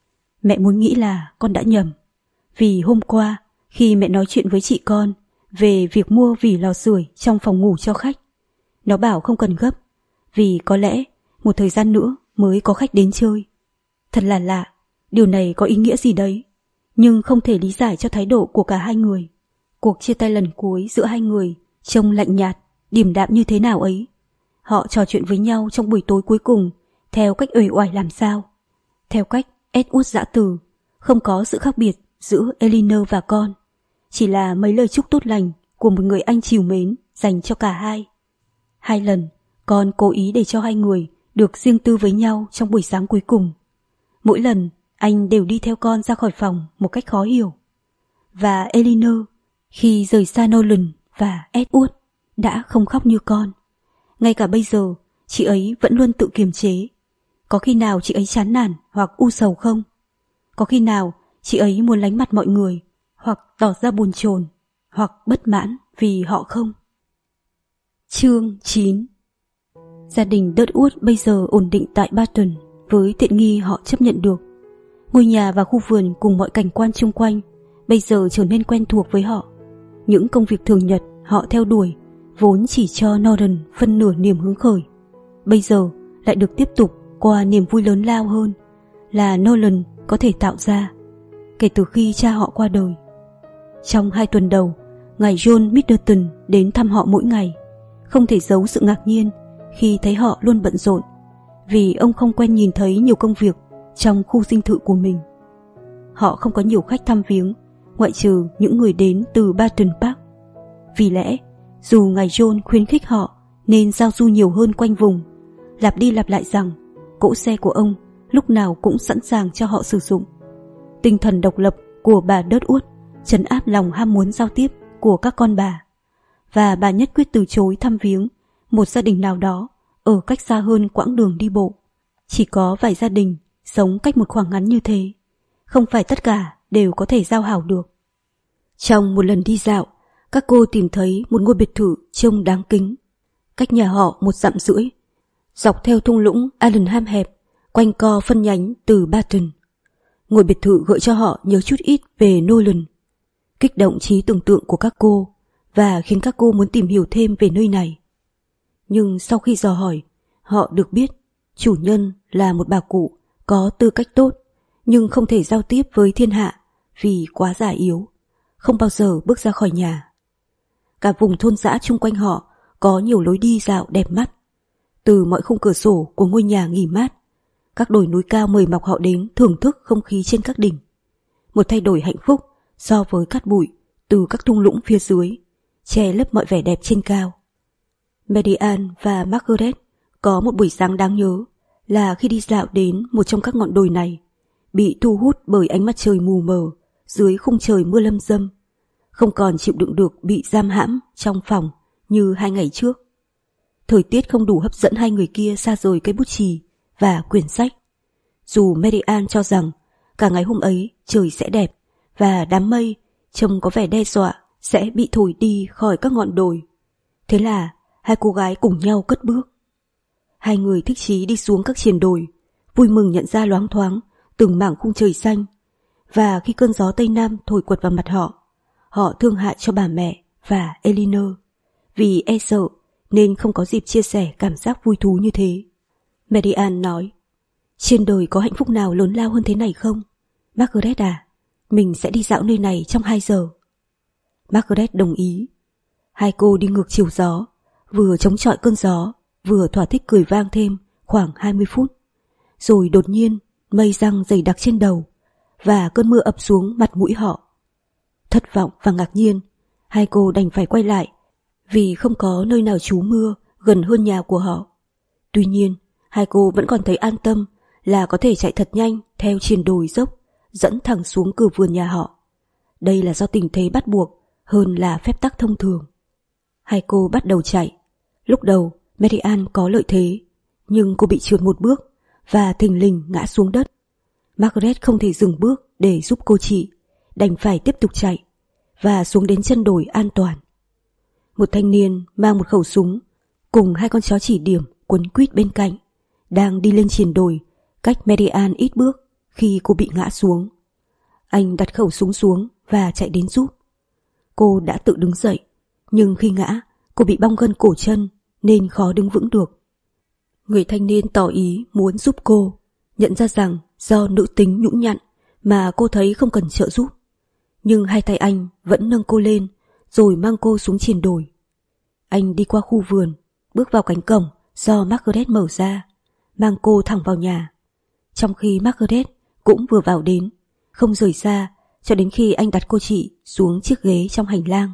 Mẹ muốn nghĩ là con đã nhầm, vì hôm qua khi mẹ nói chuyện với chị con về việc mua vỉ lò sưởi trong phòng ngủ cho khách, nó bảo không cần gấp, vì có lẽ một thời gian nữa mới có khách đến chơi. Thật là lạ, điều này có ý nghĩa gì đấy, nhưng không thể lý giải cho thái độ của cả hai người. Cuộc chia tay lần cuối giữa hai người trông lạnh nhạt, điềm đạm như thế nào ấy. Họ trò chuyện với nhau trong buổi tối cuối cùng theo cách uể oải làm sao. Theo cách Edward dã từ, không có sự khác biệt giữa Elinor và con, chỉ là mấy lời chúc tốt lành của một người anh trìu mến dành cho cả hai. Hai lần, con cố ý để cho hai người được riêng tư với nhau trong buổi sáng cuối cùng. Mỗi lần, anh đều đi theo con ra khỏi phòng một cách khó hiểu. Và Elinor, khi rời xa Nolan và Edward, đã không khóc như con. Ngay cả bây giờ, chị ấy vẫn luôn tự kiềm chế. Có khi nào chị ấy chán nản hoặc u sầu không? Có khi nào chị ấy muốn lánh mặt mọi người, hoặc tỏ ra buồn chồn, hoặc bất mãn vì họ không? Chương chín. Gia đình Dudworth bây giờ ổn định tại Barton với tiện nghi họ chấp nhận được. Ngôi nhà và khu vườn cùng mọi cảnh quan chung quanh bây giờ trở nên quen thuộc với họ. Những công việc thường nhật họ theo đuổi vốn chỉ cho Norton phân nửa niềm hứng khởi, bây giờ lại được tiếp tục qua niềm vui lớn lao hơn là Nolan có thể tạo ra kể từ khi cha họ qua đời. Trong hai tuần đầu, ngài John Middleton đến thăm họ mỗi ngày, không thể giấu sự ngạc nhiên khi thấy họ luôn bận rộn, vì ông không quen nhìn thấy nhiều công việc trong khu dinh thự của mình. Họ không có nhiều khách thăm viếng, ngoại trừ những người đến từ Barton Park. Vì lẽ, dù ngài John khuyến khích họ nên giao du nhiều hơn quanh vùng, lặp đi lặp lại rằng cỗ xe của ông lúc nào cũng sẵn sàng cho họ sử dụng. Tinh thần độc lập của bà Dudworth trấn áp lòng ham muốn giao tiếp của các con bà, và bà nhất quyết từ chối thăm viếng một gia đình nào đó ở cách xa hơn quãng đường đi bộ. Chỉ có vài gia đình sống cách một khoảng ngắn như thế. Không phải tất cả đều có thể giao hảo được. Trong một lần đi dạo, các cô tìm thấy một ngôi biệt thự trông đáng kính, cách nhà họ một dặm rưỡi, dọc theo thung lũng Allenham hẹp, quanh co phân nhánh từ Barton. Ngôi biệt thự gợi cho họ nhớ chút ít về Nolan, kích động trí tưởng tượng của các cô và khiến các cô muốn tìm hiểu thêm về nơi này. Nhưng sau khi dò hỏi, họ được biết chủ nhân là một bà cụ có tư cách tốt nhưng không thể giao tiếp với thiên hạ vì quá già yếu, không bao giờ bước ra khỏi nhà. Cả vùng thôn dã chung quanh họ có nhiều lối đi dạo đẹp mắt. Từ mọi khung cửa sổ của ngôi nhà nghỉ mát, các đồi núi cao mời mọc họ đến thưởng thức không khí trên các đỉnh. Một thay đổi hạnh phúc so với cát bụi từ các thung lũng phía dưới, che lấp mọi vẻ đẹp trên cao. Mary Ann và Margaret có một buổi sáng đáng nhớ là khi đi dạo đến một trong các ngọn đồi này, bị thu hút bởi ánh mặt trời mù mờ dưới khung trời mưa lâm dâm, không còn chịu đựng được bị giam hãm trong phòng như hai ngày trước. Thời tiết không đủ hấp dẫn hai người kia xa rời cây bút chì và quyển sách. Dù Mary Ann cho rằng cả ngày hôm ấy trời sẽ đẹp và đám mây trông có vẻ đe dọa sẽ bị thổi đi khỏi các ngọn đồi. Thế là hai cô gái cùng nhau cất bước. Hai người thích chí đi xuống các triền đồi, vui mừng nhận ra loáng thoáng từng mảng khung trời xanh. Và khi cơn gió Tây Nam thổi quật vào mặt họ, họ thương hại cho bà mẹ và Elinor, vì e sợ nên không có dịp chia sẻ cảm giác vui thú như thế. Mary Ann nói, trên đời có hạnh phúc nào lớn lao hơn thế này không? Margaret à, mình sẽ đi dạo nơi này trong hai giờ. Margaret đồng ý. Hai cô đi ngược chiều gió, vừa chống chọi cơn gió, vừa thỏa thích cười vang thêm khoảng hai mươi phút. Rồi đột nhiên mây giăng dày đặc trên đầu và cơn mưa ập xuống mặt mũi họ. Thất vọng và ngạc nhiên, hai cô đành phải quay lại vì không có nơi nào trú mưa gần hơn nhà của họ. Tuy nhiên, hai cô vẫn còn thấy an tâm là có thể chạy thật nhanh theo triền đồi dốc dẫn thẳng xuống cửa vườn nhà họ. Đây là do tình thế bắt buộc hơn là phép tắc thông thường. Hai cô bắt đầu chạy. Lúc đầu Mary Ann có lợi thế, nhưng cô bị trượt một bước và thình lình ngã xuống đất. Margaret không thể dừng bước để giúp cô chị, đành phải tiếp tục chạy và xuống đến chân đồi an toàn. Một thanh niên mang một khẩu súng cùng hai con chó chỉ điểm quấn quýt bên cạnh đang đi lên triền đồi cách Mary Ann ít bước khi cô bị ngã xuống. Anh đặt khẩu súng xuống và chạy đến giúp. Cô đã tự đứng dậy, nhưng khi ngã, cô bị bong gân cổ chân nên khó đứng vững được. Người thanh niên tỏ ý muốn giúp cô, nhận ra rằng do nữ tính nhũn nhặn mà cô thấy không cần trợ giúp. Nhưng hai tay anh vẫn nâng cô lên rồi mang cô xuống triền đồi. Anh đi qua khu vườn, bước vào cánh cổng do Margaret mở ra, mang cô thẳng vào nhà. Trong khi Margaret cũng vừa vào đến, không rời xa cho đến khi anh đặt cô chị xuống chiếc ghế trong hành lang.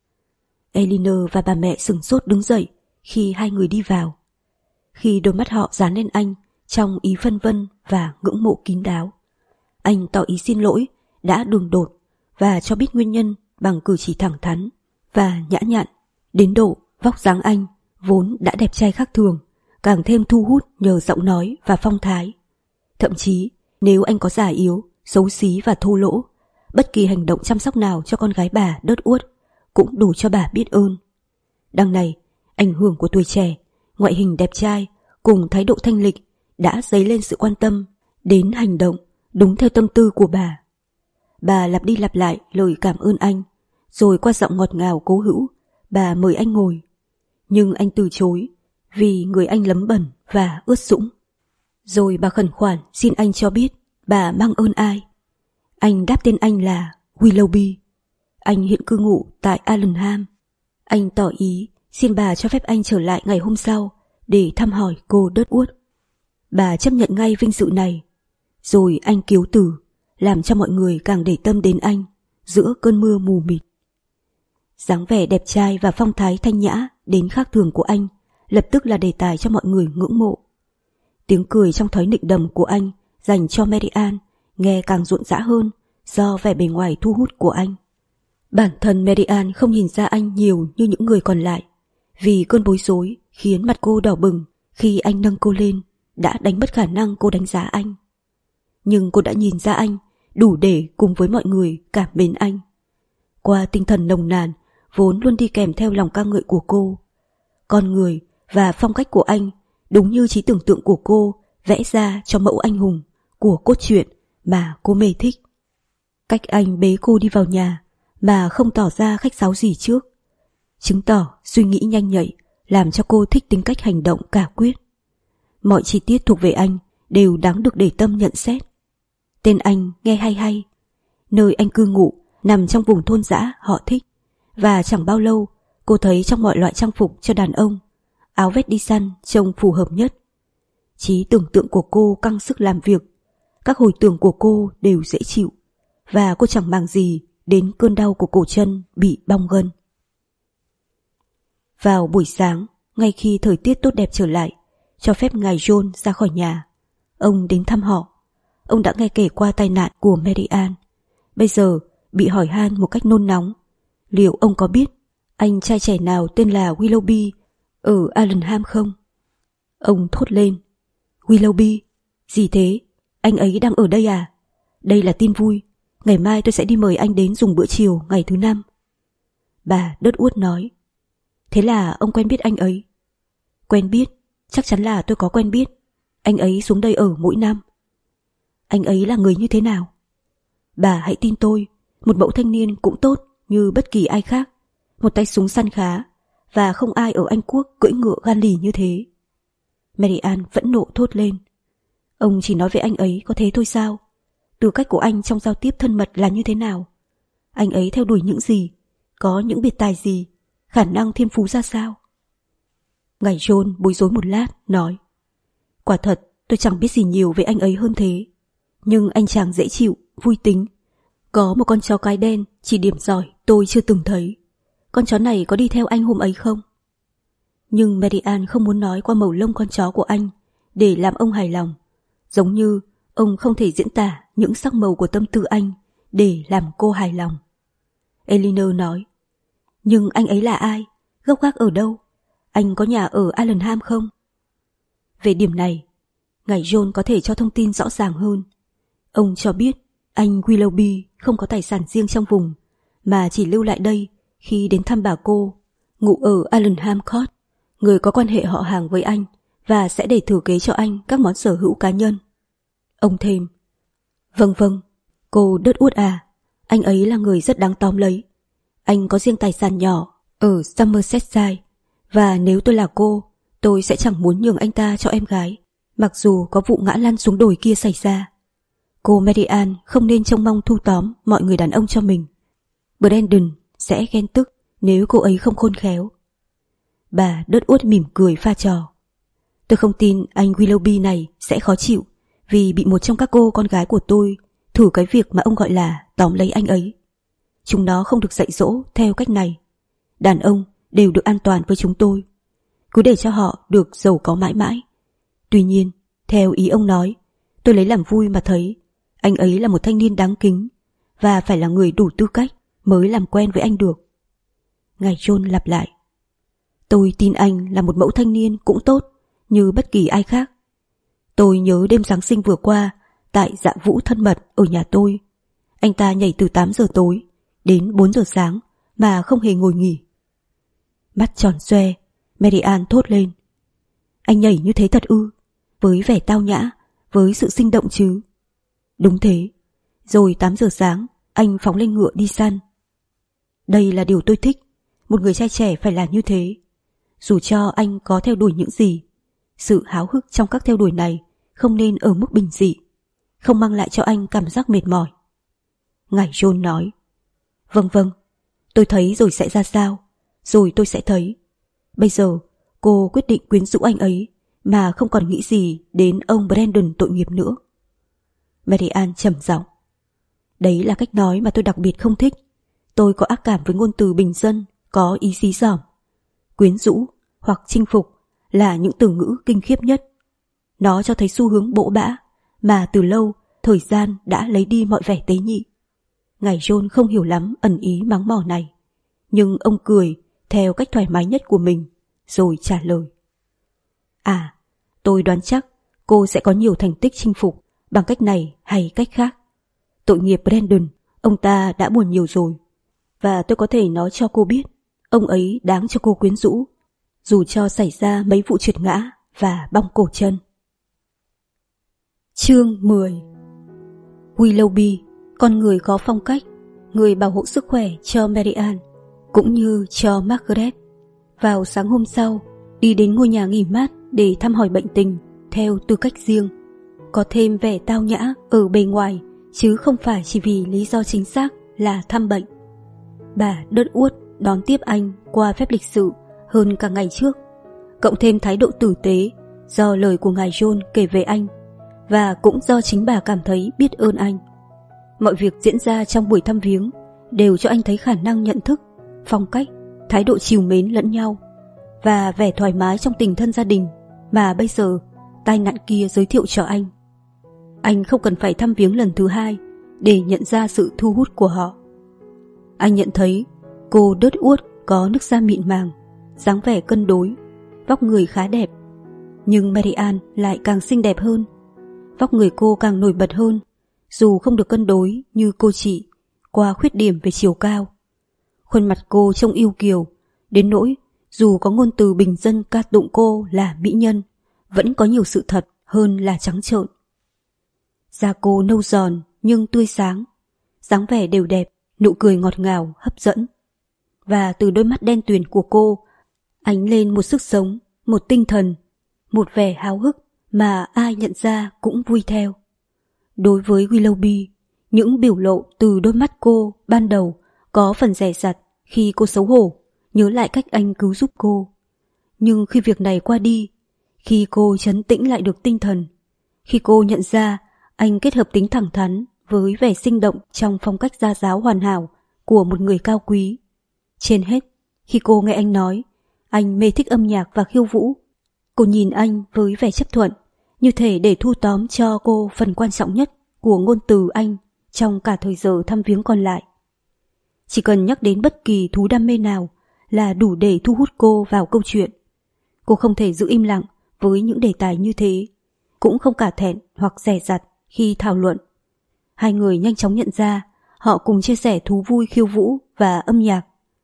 Elinor và bà mẹ sửng sốt đứng dậy khi hai người đi vào. Khi đôi mắt họ dán lên anh trong ý phân vân và ngưỡng mộ kín đáo, anh tỏ ý xin lỗi đã đường đột và cho biết nguyên nhân bằng cử chỉ thẳng thắn và nhã nhặn, đến độ vóc dáng anh vốn đã đẹp trai khác thường càng thêm thu hút nhờ giọng nói và phong thái. Thậm chí nếu anh có già yếu, xấu xí và thô lỗ, bất kỳ hành động chăm sóc nào cho con gái bà đớt uốt cũng đủ cho bà biết ơn. Đằng này, ảnh hưởng của tuổi trẻ, ngoại hình đẹp trai cùng thái độ thanh lịch đã dấy lên sự quan tâm đến hành động đúng theo tâm tư của bà. Bà lặp đi lặp lại lời cảm ơn anh, rồi qua giọng ngọt ngào cố hữu, bà mời anh ngồi. Nhưng anh từ chối vì người anh lấm bẩn và ướt sũng. Rồi bà khẩn khoản xin anh cho biết bà mang ơn ai. Anh đáp tên anh là Willoughby. Anh hiện cư ngụ tại Allenham. Anh tỏ ý xin bà cho phép anh trở lại ngày hôm sau để thăm hỏi cô đớt uốt. Bà chấp nhận ngay vinh dự này. Rồi anh kiếu từ, làm cho mọi người càng để tâm đến anh giữa cơn mưa mù mịt. Dáng vẻ đẹp trai và phong thái thanh nhã đến khác thường của anh lập tức là đề tài cho mọi người ngưỡng mộ. Tiếng cười trong thói nịnh đầm của anh dành cho Mary Ann nghe càng rộn rã hơn do vẻ bề ngoài thu hút của anh. Bản thân Mary Ann không nhìn ra anh nhiều như những người còn lại, vì cơn bối rối khiến mặt cô đỏ bừng khi anh nâng cô lên đã đánh mất khả năng cô đánh giá anh. nhưng cô đã nhìn ra anh đủ để cùng với mọi người cảm mến anh. Qua tinh thần nồng nàn vốn luôn đi kèm theo lòng ca ngợi của cô, con người và phong cách của anh đúng như trí tưởng tượng của cô vẽ ra cho mẫu anh hùng của cốt truyện mà cô mê thích. Cách anh bế cô đi vào nhà mà không tỏ ra khách sáo gì trước, chứng tỏ suy nghĩ nhanh nhạy, làm cho cô thích tính cách hành động quả quyết. Mọi chi tiết thuộc về anh đều đáng được để tâm nhận xét. Tên anh nghe hay hay, nơi anh cư ngụ nằm trong vùng thôn dã họ thích, và chẳng bao lâu cô thấy trong mọi loại trang phục cho đàn ông, áo vest đi săn trông phù hợp nhất. Trí tưởng tượng của cô căng sức làm việc, các hồi tưởng của cô đều dễ chịu, và cô chẳng màng gì đến cơn đau của cổ chân bị bong gân. Vào buổi sáng, ngay khi thời tiết tốt đẹp trở lại, cho phép ngài John ra khỏi nhà, ông đến thăm họ. Ông đã nghe kể qua tai nạn của Mary Ann, bây giờ bị hỏi han một cách nôn nóng. Liệu ông có biết anh trai trẻ nào tên là Willoughby ở Allenham không? Ông thốt lên. Willoughby? Gì thế? Anh ấy đang ở đây à? Đây là tin vui. Ngày mai tôi sẽ đi mời anh đến dùng bữa chiều ngày thứ năm. Bà đớt uốt nói. Thế là ông quen biết anh ấy? Quen biết? Chắc chắn là tôi có quen biết. Anh ấy xuống đây ở mỗi năm. Anh ấy là người như thế nào? Bà hãy tin tôi, một mẫu thanh niên cũng tốt như bất kỳ ai khác, một tay súng săn khá, và không ai ở Anh Quốc cưỡi ngựa gan lì như thế. Mary Ann phẫn nộ thốt lên. Ông chỉ nói về anh ấy có thế thôi sao? Tư cách của anh trong giao tiếp thân mật là như thế nào? Anh ấy theo đuổi những gì? Có những biệt tài gì? Khả năng thiên phú ra sao? Ngài John bối rối một lát, nói. Quả thật, tôi chẳng biết gì nhiều về anh ấy hơn thế. Nhưng anh chàng dễ chịu, vui tính. Có một con chó cái đen, chỉ điểm giỏi tôi chưa từng thấy. Con chó này có đi theo anh hôm ấy không? Nhưng Mary Ann không muốn nói qua màu lông con chó của anh để làm ông hài lòng, giống như ông không thể diễn tả những sắc màu của tâm tư anh để làm cô hài lòng. Elinor nói. Nhưng anh ấy là ai? Gốc gác ở đâu? Anh có nhà ở Allenham không? Về điểm này, ngài John có thể cho thông tin rõ ràng hơn. Ông cho biết anh Willoughby không có tài sản riêng trong vùng, mà chỉ lưu lại đây khi đến thăm bà cô, ngụ ở Allenham Court, người có quan hệ họ hàng với anh và sẽ để thừa kế cho anh các món sở hữu cá nhân. Ông thêm. Vâng vâng, cô đớt uốt à, anh ấy là người rất đáng tóm lấy. Anh có riêng tài sản nhỏ ở Somersetshire, và nếu tôi là cô, tôi sẽ chẳng muốn nhường anh ta cho em gái, mặc dù có vụ ngã lăn xuống đồi kia xảy ra. Cô Mary Ann không nên trông mong thu tóm mọi người đàn ông cho mình. Brandon sẽ ghen tức nếu cô ấy không khôn khéo. Bà đớt uốt mỉm cười pha trò. Tôi không tin anh Willoughby này sẽ khó chịu vì bị một trong các cô con gái của tôi thử cái việc mà ông gọi là tóm lấy anh ấy. Chúng nó không được dạy dỗ theo cách này. Đàn ông đều được an toàn với chúng tôi. Cứ để cho họ được giàu có mãi mãi. Tuy nhiên, theo ý ông nói, tôi lấy làm vui mà thấy anh ấy là một thanh niên đáng kính và phải là người đủ tư cách mới làm quen với anh được. Ngài John lặp lại. Tôi tin anh là một mẫu thanh niên cũng tốt như bất kỳ ai khác. Tôi nhớ đêm Giáng sinh vừa qua tại dạ vũ thân mật ở nhà tôi. Anh ta nhảy từ tám giờ tối đến bốn giờ sáng mà không hề ngồi nghỉ. Mắt tròn xoe, Mary Ann thốt lên. Anh nhảy như thế thật ư? Với vẻ tao nhã, với sự sinh động chứ? Đúng thế. Rồi tám giờ sáng, anh phóng lên ngựa đi săn. Đây là điều tôi thích. Một người trai trẻ phải là như thế. Dù cho anh có theo đuổi những gì, sự háo hức trong các theo đuổi này không nên ở mức bình dị, không mang lại cho anh cảm giác mệt mỏi. Ngài John nói. Vâng vâng, tôi thấy rồi sẽ ra sao, rồi tôi sẽ thấy. Bây giờ cô quyết định quyến rũ anh ấy mà không còn nghĩ gì đến ông Brandon tội nghiệp nữa. Mary Ann trầm giọng. Đấy là cách nói mà tôi đặc biệt không thích. Tôi có ác cảm với ngôn từ bình dân, có ý xí dỏm. Quyến rũ hoặc chinh phục là những từ ngữ kinh khiếp nhất. Nó cho thấy xu hướng bỗ bã mà từ lâu thời gian đã lấy đi mọi vẻ tế nhị. Ngài John không hiểu lắm ẩn ý mắng mỏ này, nhưng ông cười theo cách thoải mái nhất của mình, rồi trả lời. À, tôi đoán chắc cô sẽ có nhiều thành tích chinh phục bằng cách này hay cách khác. Tội nghiệp Brandon, ông ta đã buồn nhiều rồi. Và tôi có thể nói cho cô biết, ông ấy đáng cho cô quyến rũ, dù cho xảy ra mấy vụ trượt ngã và bong cổ chân. Chương mười. Willoughby, con người có phong cách, người bảo hộ sức khỏe cho Mary Ann cũng như cho Margaret, vào sáng hôm sau đi đến ngôi nhà nghỉ mát để thăm hỏi bệnh tình theo tư cách riêng, có thêm vẻ tao nhã ở bề ngoài chứ không phải chỉ vì lý do chính xác là thăm bệnh. Bà đớt uốt đón tiếp anh qua phép lịch sự hơn cả ngày trước, cộng thêm thái độ tử tế do lời của ngài John kể về anh, và cũng do chính bà cảm thấy biết ơn anh. Mọi việc diễn ra trong buổi thăm viếng đều cho anh thấy khả năng nhận thức, phong cách, thái độ trìu mến lẫn nhau và vẻ thoải mái trong tình thân gia đình mà bây giờ tai nạn kia giới thiệu cho anh. Anh không cần phải thăm viếng lần thứ hai để nhận ra sự thu hút của họ. Anh nhận thấy cô đớt uốt có nước da mịn màng, dáng vẻ cân đối, vóc người khá đẹp. Nhưng Mary Ann lại càng xinh đẹp hơn. Vóc người cô càng nổi bật hơn, dù không được cân đối như cô chị, qua khuyết điểm về chiều cao. Khuôn mặt cô trông yêu kiều, đến nỗi dù có ngôn từ bình dân ca tụng cô là mỹ nhân, vẫn có nhiều sự thật hơn là trắng trợn. Da cô nâu giòn nhưng tươi sáng, dáng vẻ đều đẹp, nụ cười ngọt ngào, hấp dẫn. Và từ đôi mắt đen tuyền của cô ánh lên một sức sống, một tinh thần, một vẻ háo hức mà ai nhận ra cũng vui theo. Đối với Willoughby, những biểu lộ từ đôi mắt cô ban đầu có phần dè dặt khi cô xấu hổ nhớ lại cách anh cứu giúp cô. Nhưng khi việc này qua đi, khi cô trấn tĩnh lại được tinh thần, khi cô nhận ra anh kết hợp tính thẳng thắn với vẻ sinh động trong phong cách gia giáo hoàn hảo của một người cao quý. Trên hết, khi cô nghe anh nói anh mê thích âm nhạc và khiêu vũ, cô nhìn anh với vẻ chấp thuận, như thể để thu tóm cho cô phần quan trọng nhất của ngôn từ anh trong cả thời giờ thăm viếng còn lại. Chỉ cần nhắc đến bất kỳ thú đam mê nào là đủ để thu hút cô vào câu chuyện. Cô không thể giữ im lặng với những đề tài như thế, cũng không cả thẹn hoặc dè dặt khi thảo luận. Hai người nhanh chóng nhận ra họ cùng chia sẻ thú vui khiêu vũ và âm nhạc.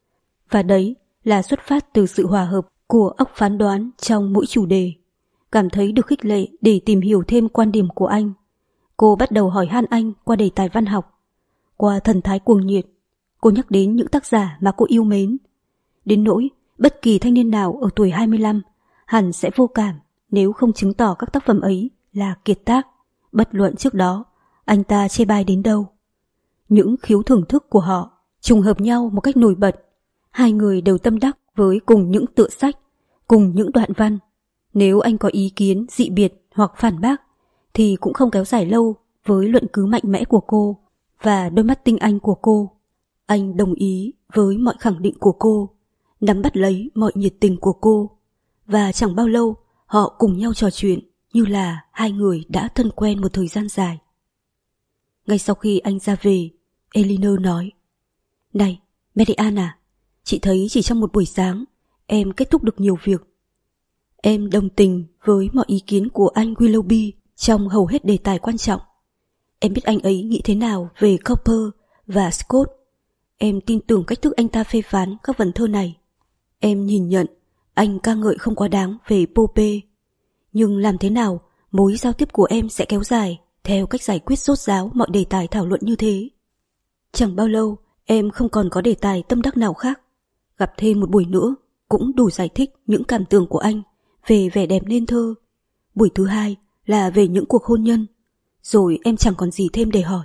Và đấy là xuất phát từ sự hòa hợp của óc phán đoán trong mỗi chủ đề. Cảm thấy được khích lệ để tìm hiểu thêm quan điểm của anh, cô bắt đầu hỏi han anh qua đề tài văn học. Qua thần thái cuồng nhiệt, cô nhắc đến những tác giả mà cô yêu mến. Đến nỗi bất kỳ thanh niên nào ở tuổi hai mươi lăm hẳn sẽ vô cảm nếu không chứng tỏ các tác phẩm ấy là kiệt tác, bất luận trước đó anh ta chê bai đến đâu. Những khiếu thưởng thức của họ trùng hợp nhau một cách nổi bật. Hai người đều tâm đắc với cùng những tựa sách, cùng những đoạn văn. Nếu anh có ý kiến dị biệt hoặc phản bác thì cũng không kéo dài lâu với luận cứ mạnh mẽ của cô và đôi mắt tinh anh của cô. Anh đồng ý với mọi khẳng định của cô, nắm bắt lấy mọi nhiệt tình của cô, và chẳng bao lâu họ cùng nhau trò chuyện như là hai người đã thân quen một thời gian dài. Ngay sau khi anh ra về, Elinor nói: "Này, Mary Ann à, chị thấy chỉ trong một buổi sáng em kết thúc được nhiều việc. Em đồng tình với mọi ý kiến của anh Willoughby trong hầu hết đề tài quan trọng. Em biết anh ấy nghĩ thế nào về Cowper và Scott. Em tin tưởng cách thức anh ta phê phán các vần thơ này. Em nhìn nhận anh ca ngợi không quá đáng về Pope. Nhưng làm thế nào mối giao tiếp của em sẽ kéo dài theo cách giải quyết rốt ráo mọi đề tài thảo luận như thế? Chẳng bao lâu em không còn có đề tài tâm đắc nào khác. Gặp thêm một buổi nữa cũng đủ giải thích những cảm tưởng của anh về vẻ đẹp nên thơ. Buổi thứ hai là về những cuộc hôn nhân. Rồi em chẳng còn gì thêm để hỏi."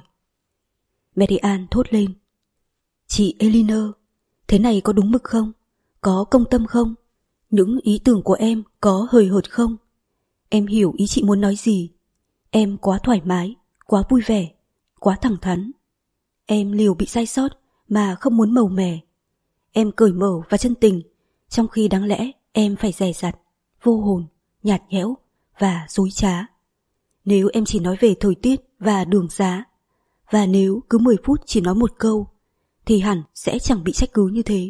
Mary Ann thốt lên: "Chị Elinor, thế này có đúng mực không? Có công tâm không? Những ý tưởng của em có hời hợt không? Em hiểu ý chị muốn nói gì. Em quá thoải mái, quá vui vẻ, quá thẳng thắn. Em liều bị sai sót mà không muốn màu mè. Em cởi mở và chân tình, trong khi đáng lẽ em phải dè dặt, vô hồn, nhạt nhẽo và dối trá. Nếu em chỉ nói về thời tiết và đường xá, và nếu cứ mười phút chỉ nói một câu, thì hẳn sẽ chẳng bị trách cứ như thế."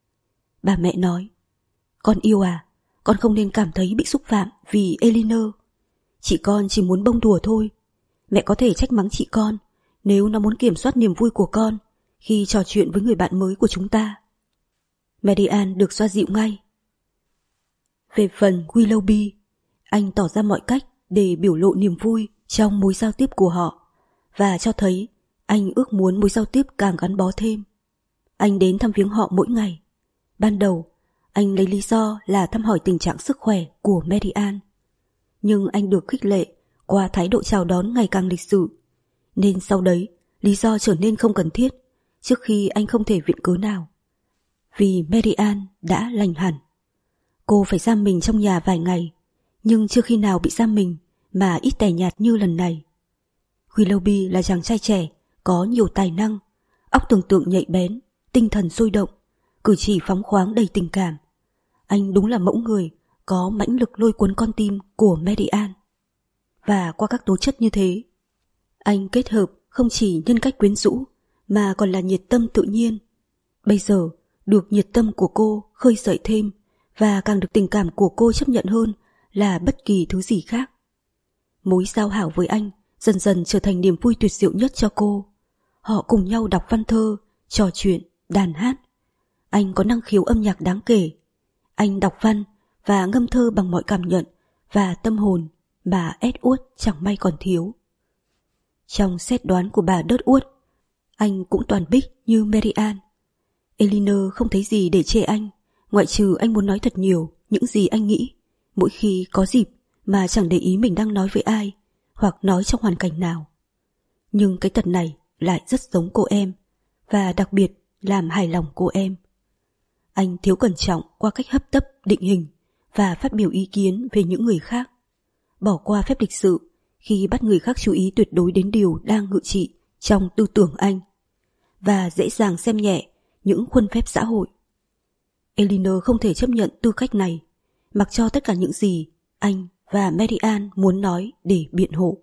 Bà mẹ nói: "Con yêu à, con không nên cảm thấy bị xúc phạm vì Elinor. Chị con chỉ muốn bông đùa thôi. mẹ có thể trách mắng chị con nếu nó muốn kiểm soát niềm vui của con khi trò chuyện với người bạn mới của chúng ta. Marianne được xoa dịu ngay. Về phần Willoughby, anh tỏ ra mọi cách để biểu lộ niềm vui trong mối giao tiếp của họ và cho thấy anh ước muốn mối giao tiếp càng gắn bó thêm. Anh đến thăm viếng họ mỗi ngày. Ban đầu, anh lấy lý do là thăm hỏi tình trạng sức khỏe của Marianne. Nhưng anh được khích lệ qua thái độ chào đón ngày càng lịch sự, nên sau đấy lý do trở nên không cần thiết trước khi anh không thể viện cớ nào. Vì Marianne đã lành hẳn. Cô phải giam mình trong nhà vài ngày, nhưng chưa khi nào bị giam mình mà ít tẻ nhạt như lần này. Willoughby là chàng trai trẻ, có nhiều tài năng, óc tưởng tượng nhạy bén, tinh thần sôi động, cử chỉ phóng khoáng đầy tình cảm. Anh đúng là mẫu người có mãnh lực lôi cuốn con tim của Marianne. Và qua các tố chất như thế, anh kết hợp không chỉ nhân cách quyến rũ mà còn là nhiệt tâm tự nhiên. Bây giờ được nhiệt tâm của cô khơi dậy thêm và càng được tình cảm của cô chấp nhận hơn là bất kỳ thứ gì khác. Mối giao hảo với anh dần dần trở thành niềm vui tuyệt diệu nhất cho cô. Họ cùng nhau đọc văn thơ, trò chuyện, đàn hát. Anh có năng khiếu âm nhạc đáng kể. Anh đọc văn và ngâm thơ bằng mọi cảm nhận và tâm hồn mà Edward chẳng may còn thiếu. Trong xét đoán của bà Dudworth, anh cũng toàn bích như Marianne. Elinor không thấy gì để chê anh, ngoại trừ anh muốn nói thật nhiều những gì anh nghĩ mỗi khi có dịp mà chẳng để ý mình đang nói với ai hoặc nói trong hoàn cảnh nào. Nhưng cái tật này lại rất giống cô em và đặc biệt làm hài lòng cô em. Anh thiếu cẩn trọng qua cách hấp tấp định hình và phát biểu ý kiến về những người khác, bỏ qua phép lịch sự khi bắt người khác chú ý tuyệt đối đến điều đang ngự trị trong tư tưởng anh, và dễ dàng xem nhẹ những khuôn phép xã hội. Elinor không thể chấp nhận tư cách này, mặc cho tất cả những gì anh và Marianne muốn nói để biện hộ.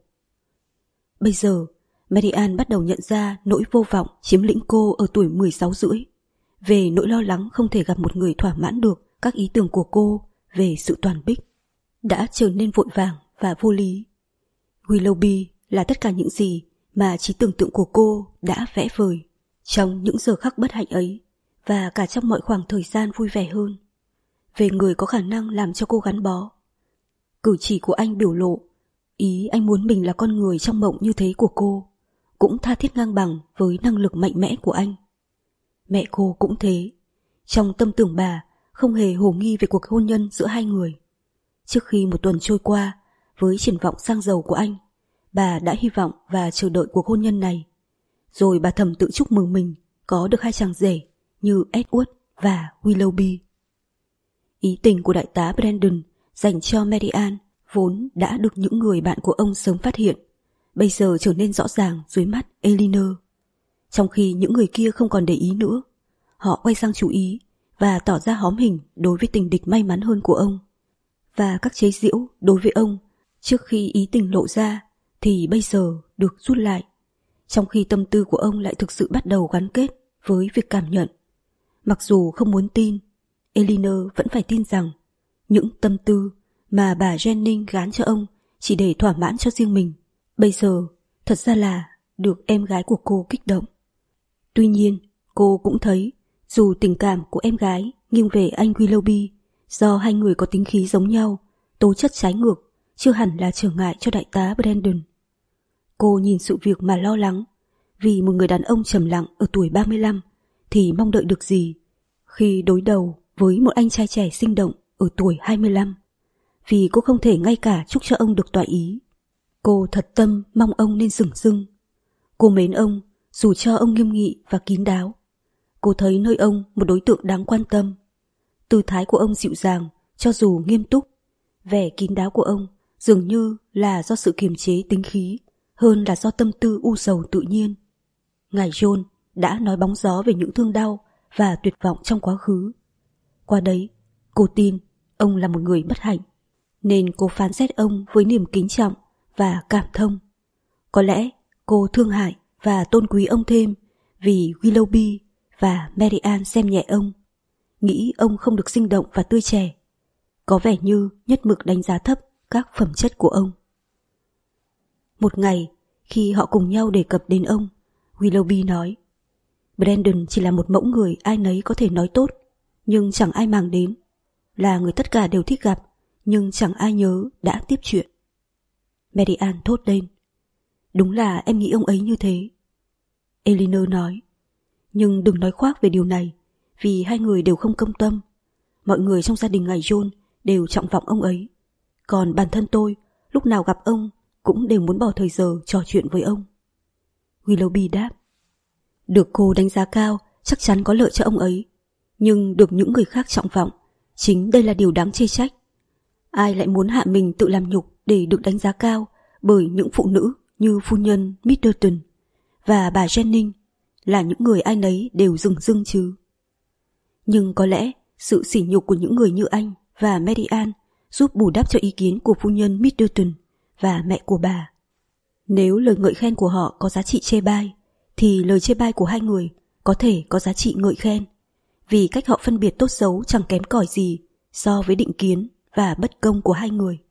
Bây giờ, Marianne bắt đầu nhận ra nỗi vô vọng chiếm lĩnh cô ở tuổi mười sáu rưỡi, về nỗi lo lắng không thể gặp một người thỏa mãn được các ý tưởng của cô về sự toàn bích, đã trở nên vội vàng và vô lý. Willoughby là tất cả những gì mà trí tưởng tượng của cô đã vẽ vời trong những giờ khắc bất hạnh ấy và cả trong mọi khoảng thời gian vui vẻ hơn, về người có khả năng làm cho cô gắn bó. Cử chỉ của anh biểu lộ ý anh muốn mình là con người trong mộng như thế của cô, cũng tha thiết ngang bằng với năng lực mạnh mẽ của anh. Mẹ cô cũng thế. Trong tâm tưởng bà không hề hồ nghi về cuộc hôn nhân giữa hai người. Trước khi một tuần trôi qua, với triển vọng sang giàu của anh, bà đã hy vọng và chờ đợi cuộc hôn nhân này. Rồi bà thầm tự chúc mừng mình có được hai chàng rể như Edward và Willoughby. Ý tình của đại tá Brandon dành cho Marianne vốn đã được những người bạn của ông sớm phát hiện, bây giờ trở nên rõ ràng dưới mắt Elinor. Trong khi những người kia không còn để ý nữa, họ quay sang chú ý và tỏ ra hóm hình đối với tình địch may mắn hơn của ông. Và các chế giễu đối với ông trước khi ý tình lộ ra thì bây giờ được rút lại, trong khi tâm tư của ông lại thực sự bắt đầu gắn kết với việc cảm nhận. Mặc dù không muốn tin, Elinor vẫn phải tin rằng những tâm tư mà bà Jennings gán cho ông chỉ để thỏa mãn cho riêng mình, bây giờ thật ra là được em gái của cô kích động. Tuy nhiên, cô cũng thấy dù tình cảm của em gái nghiêng về anh Willoughby do hai người có tính khí giống nhau, tố chất trái ngược, chưa hẳn là trở ngại cho đại tá Brandon. Cô nhìn sự việc mà lo lắng, vì một người đàn ông trầm lặng ở tuổi ba mươi lăm thì mong đợi được gì khi đối đầu với một anh trai trẻ sinh động ở tuổi hai mươi lăm, vì cô không thể ngay cả chúc cho ông được toại ý. Cô thật tâm mong ông nên dửng dưng. Cô mến ông dù cho ông nghiêm nghị và kín đáo. Cô thấy nơi ông một đối tượng đáng quan tâm. Tư thái của ông dịu dàng cho dù nghiêm túc. Vẻ kín đáo của ông dường như là do sự kiềm chế tính khí hơn là do tâm tư u sầu tự nhiên. Ngài John đã nói bóng gió về những thương đau và tuyệt vọng trong quá khứ. Qua đấy, cô tin ông là một người bất hạnh, nên cô phán xét ông với niềm kính trọng và cảm thông. Có lẽ cô thương hại và tôn quý ông thêm vì Willoughby và Marianne xem nhẹ ông, nghĩ ông không được sinh động và tươi trẻ, có vẻ như nhất mực đánh giá thấp các phẩm chất của ông. Một ngày, Khi họ cùng nhau đề cập đến ông, Willoughby nói: Brandon chỉ là một mẫu người ai nấy có thể nói tốt, nhưng chẳng ai màng đến. Là người tất cả đều thích gặp, nhưng chẳng ai nhớ đã tiếp chuyện. Mary Ann thốt lên: Đúng là em nghĩ ông ấy như thế. Elinor nói: Nhưng đừng nói khoác về điều này, vì hai người đều không công tâm. Mọi người trong gia đình ngài John đều trọng vọng ông ấy. Còn bản thân tôi, lúc nào gặp ông cũng đều muốn bỏ thời giờ trò chuyện với ông. Willoughby đáp: Được cô đánh giá cao chắc chắn có lợi cho ông ấy, nhưng được những người khác trọng vọng, chính đây là điều đáng chê trách. Ai lại muốn hạ mình tự làm nhục để được đánh giá cao bởi những phụ nữ như phu nhân Middleton và bà Jennings, là những người ai nấy đều rừng rưng chứ. Nhưng có lẽ sự sỉ nhục của những người như anh và Mary Ann giúp bù đắp cho ý kiến của phu nhân Middleton và mẹ của bà. Nếu lời ngợi khen của họ có giá trị chê bai, thì lời chê bai của hai người có thể có giá trị ngợi khen, vì cách họ phân biệt tốt xấu chẳng kém cỏi gì so với định kiến và bất công của hai người.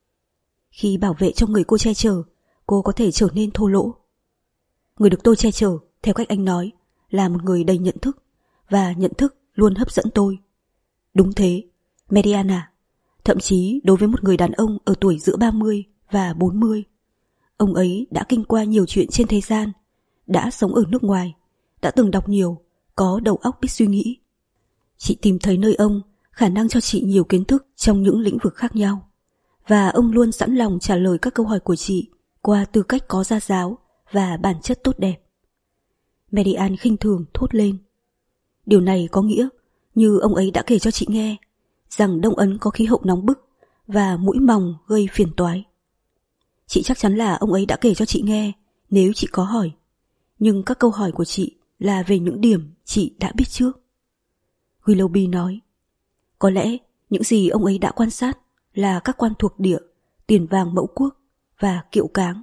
Khi bảo vệ cho người cô che chở, cô có thể trở nên thô lỗ. Người được tôi che chở, theo cách anh nói, là một người đầy nhận thức, và nhận thức luôn hấp dẫn tôi. Đúng thế, Mariana, thậm chí đối với một người đàn ông ở tuổi giữa ba mươi và bốn mươi. Ông ấy đã kinh qua nhiều chuyện trên thế gian, đã sống ở nước ngoài, đã từng đọc nhiều, có đầu óc biết suy nghĩ. Chị tìm thấy nơi ông khả năng cho chị nhiều kiến thức trong những lĩnh vực khác nhau, và ông luôn sẵn lòng trả lời các câu hỏi của chị qua tư cách có gia giáo và bản chất tốt đẹp. Mary Ann khinh thường thốt lên: Điều này có nghĩa, như ông ấy đã kể cho chị nghe, rằng Đông Ấn có khí hậu nóng bức và mũi mòng gây phiền toái. Chị chắc chắn là ông ấy đã kể cho chị nghe nếu chị có hỏi, nhưng các câu hỏi của chị là về những điểm chị đã biết trước. Willoughby nói: Có lẽ những gì ông ấy đã quan sát là các quan thuộc địa, tiền vàng mẫu quốc và kiệu cáng.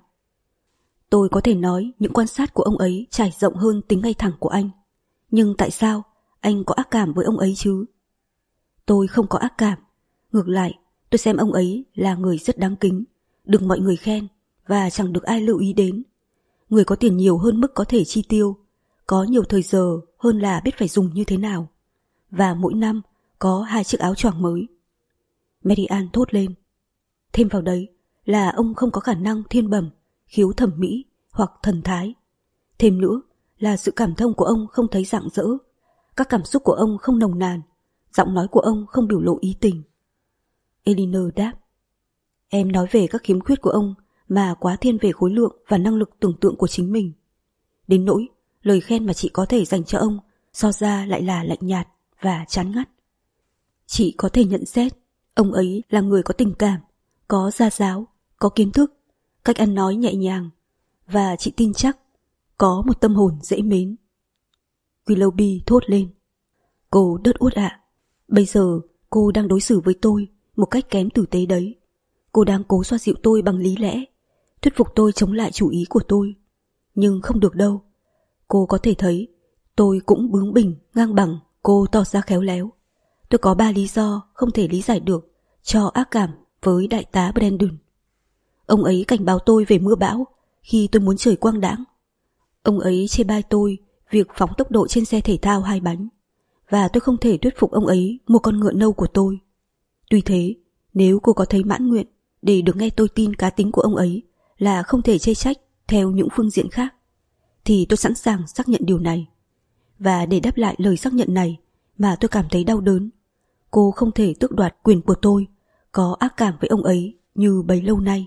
Tôi có thể nói những quan sát của ông ấy trải rộng hơn tính ngay thẳng của anh, nhưng tại sao anh có ác cảm với ông ấy chứ? Tôi không có ác cảm, ngược lại, tôi xem ông ấy là người rất đáng kính, được mọi người khen và chẳng được ai lưu ý đến. Người có tiền nhiều hơn mức có thể chi tiêu, có nhiều thời giờ hơn là biết phải dùng như thế nào, và mỗi năm có hai chiếc áo choàng mới. Mary Ann thốt lên: Thêm vào đấy là ông không có khả năng thiên bẩm, khiếu thẩm mỹ hoặc thần thái. Thêm nữa là sự cảm thông của ông không thấy rạng rỡ, các cảm xúc của ông không nồng nàn, giọng nói của ông không biểu lộ ý tình. Elinor đáp: Em nói về các khiếm khuyết của ông mà quá thiên về khối lượng và năng lực tưởng tượng của chính mình. Đến nỗi lời khen mà chị có thể dành cho ông so ra lại là lạnh nhạt và chán ngắt. Chị có thể nhận xét ông ấy là người có tình cảm, có gia giáo, có kiến thức, cách ăn nói nhẹ nhàng, và chị tin chắc có một tâm hồn dễ mến. Willoughby thốt lên: Cô đất uất ạ, bây giờ cô đang đối xử với tôi một cách kém tử tế đấy. Cô đang cố xoa dịu tôi bằng lý lẽ, thuyết phục tôi chống lại chủ ý của tôi. Nhưng không được đâu. Cô có thể thấy tôi cũng bướng bỉnh ngang bằng cô tỏ ra khéo léo. Tôi có ba lý do không thể lý giải được cho ác cảm với đại tá Brandon. Ông ấy cảnh báo tôi về mưa bão khi tôi muốn trời quang đãng. Ông ấy chê bai tôi việc phóng tốc độ trên xe thể thao hai bánh, và tôi không thể thuyết phục ông ấy mua con ngựa nâu của tôi. Tuy thế, nếu cô có thấy mãn nguyện để được nghe tôi tin cá tính của ông ấy là không thể chê trách theo những phương diện khác, thì tôi sẵn sàng xác nhận điều này. Và để đáp lại lời xác nhận này mà tôi cảm thấy đau đớn, cô không thể tước đoạt quyền của tôi có ác cảm với ông ấy như bấy lâu nay.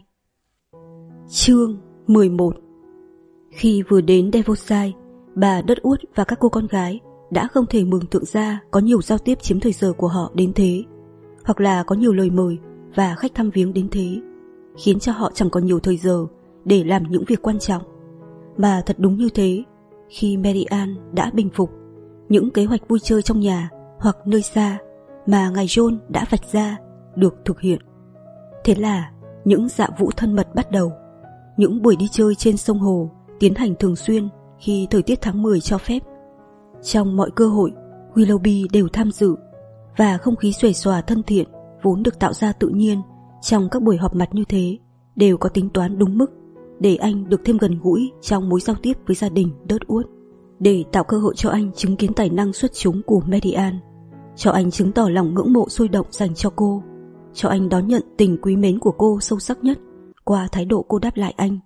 Chương mười một. Khi vừa đến Devonshire, bà Dudwood và các cô con gái đã không thể mường tượng ra có nhiều giao tiếp chiếm thời giờ của họ đến thế, hoặc là có nhiều lời mời và khách thăm viếng đến thế, khiến cho họ chẳng còn nhiều thời giờ để làm những việc quan trọng. Mà thật đúng như thế, khi Mary Ann đã bình phục, những kế hoạch vui chơi trong nhà hoặc nơi xa mà ngài John đã vạch ra được thực hiện. Thế là những dạo vũ thân mật bắt đầu. Những buổi đi chơi trên sông hồ tiến hành thường xuyên khi thời tiết tháng mười cho phép. Trong mọi cơ hội, Willoughby đều tham dự, và không khí xuề xòa thân thiện vốn được tạo ra tự nhiên trong các buổi họp mặt như thế đều có tính toán đúng mức để anh được thêm gần gũi trong mối giao tiếp với gia đình Dudwood, để tạo cơ hội cho anh chứng kiến tài năng xuất chúng của Median, cho anh chứng tỏ lòng ngưỡng mộ sôi động dành cho cô, cho anh đón nhận tình quý mến của cô sâu sắc nhất qua thái độ cô đáp lại anh.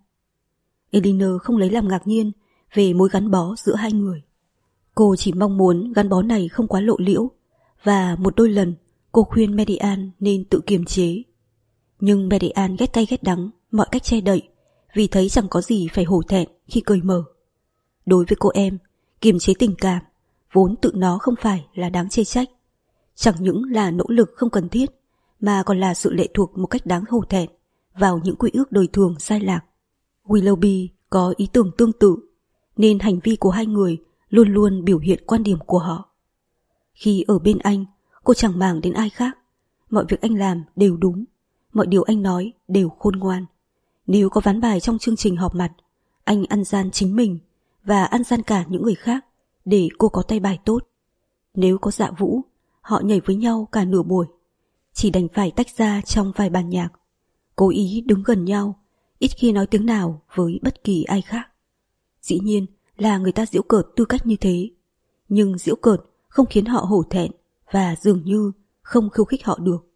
Elinor không lấy làm ngạc nhiên về mối gắn bó giữa hai người. Cô chỉ mong muốn gắn bó này không quá lộ liễu, và một đôi lần cô khuyên Median nên tự kiềm chế. Nhưng Median ghét cay ghét đắng mọi cách che đậy, vì thấy chẳng có gì phải hổ thẹn khi cởi mở. Đối với cô em, kiềm chế tình cảm vốn tự nó không phải là đáng chê trách, chẳng những là nỗ lực không cần thiết, mà còn là sự lệ thuộc một cách đáng hổ thẹn vào những quy ước đời thường sai lạc. Willoughby có ý tưởng tương tự, nên hành vi của hai người luôn luôn biểu hiện quan điểm của họ. Khi ở bên anh, cô chẳng màng đến ai khác, mọi việc anh làm đều đúng, mọi điều anh nói đều khôn ngoan. Nếu có ván bài trong chương trình họp mặt, anh ăn gian chính mình và ăn gian cả những người khác để cô có tay bài tốt. Nếu có dạ vũ, họ nhảy với nhau cả nửa buổi, chỉ đành phải tách ra trong vài bàn nhạc, cố ý đứng gần nhau, ít khi nói tiếng nào với bất kỳ ai khác. Dĩ nhiên là người ta giễu cợt tư cách như thế, nhưng giễu cợt không khiến họ hổ thẹn và dường như không khiêu khích họ được.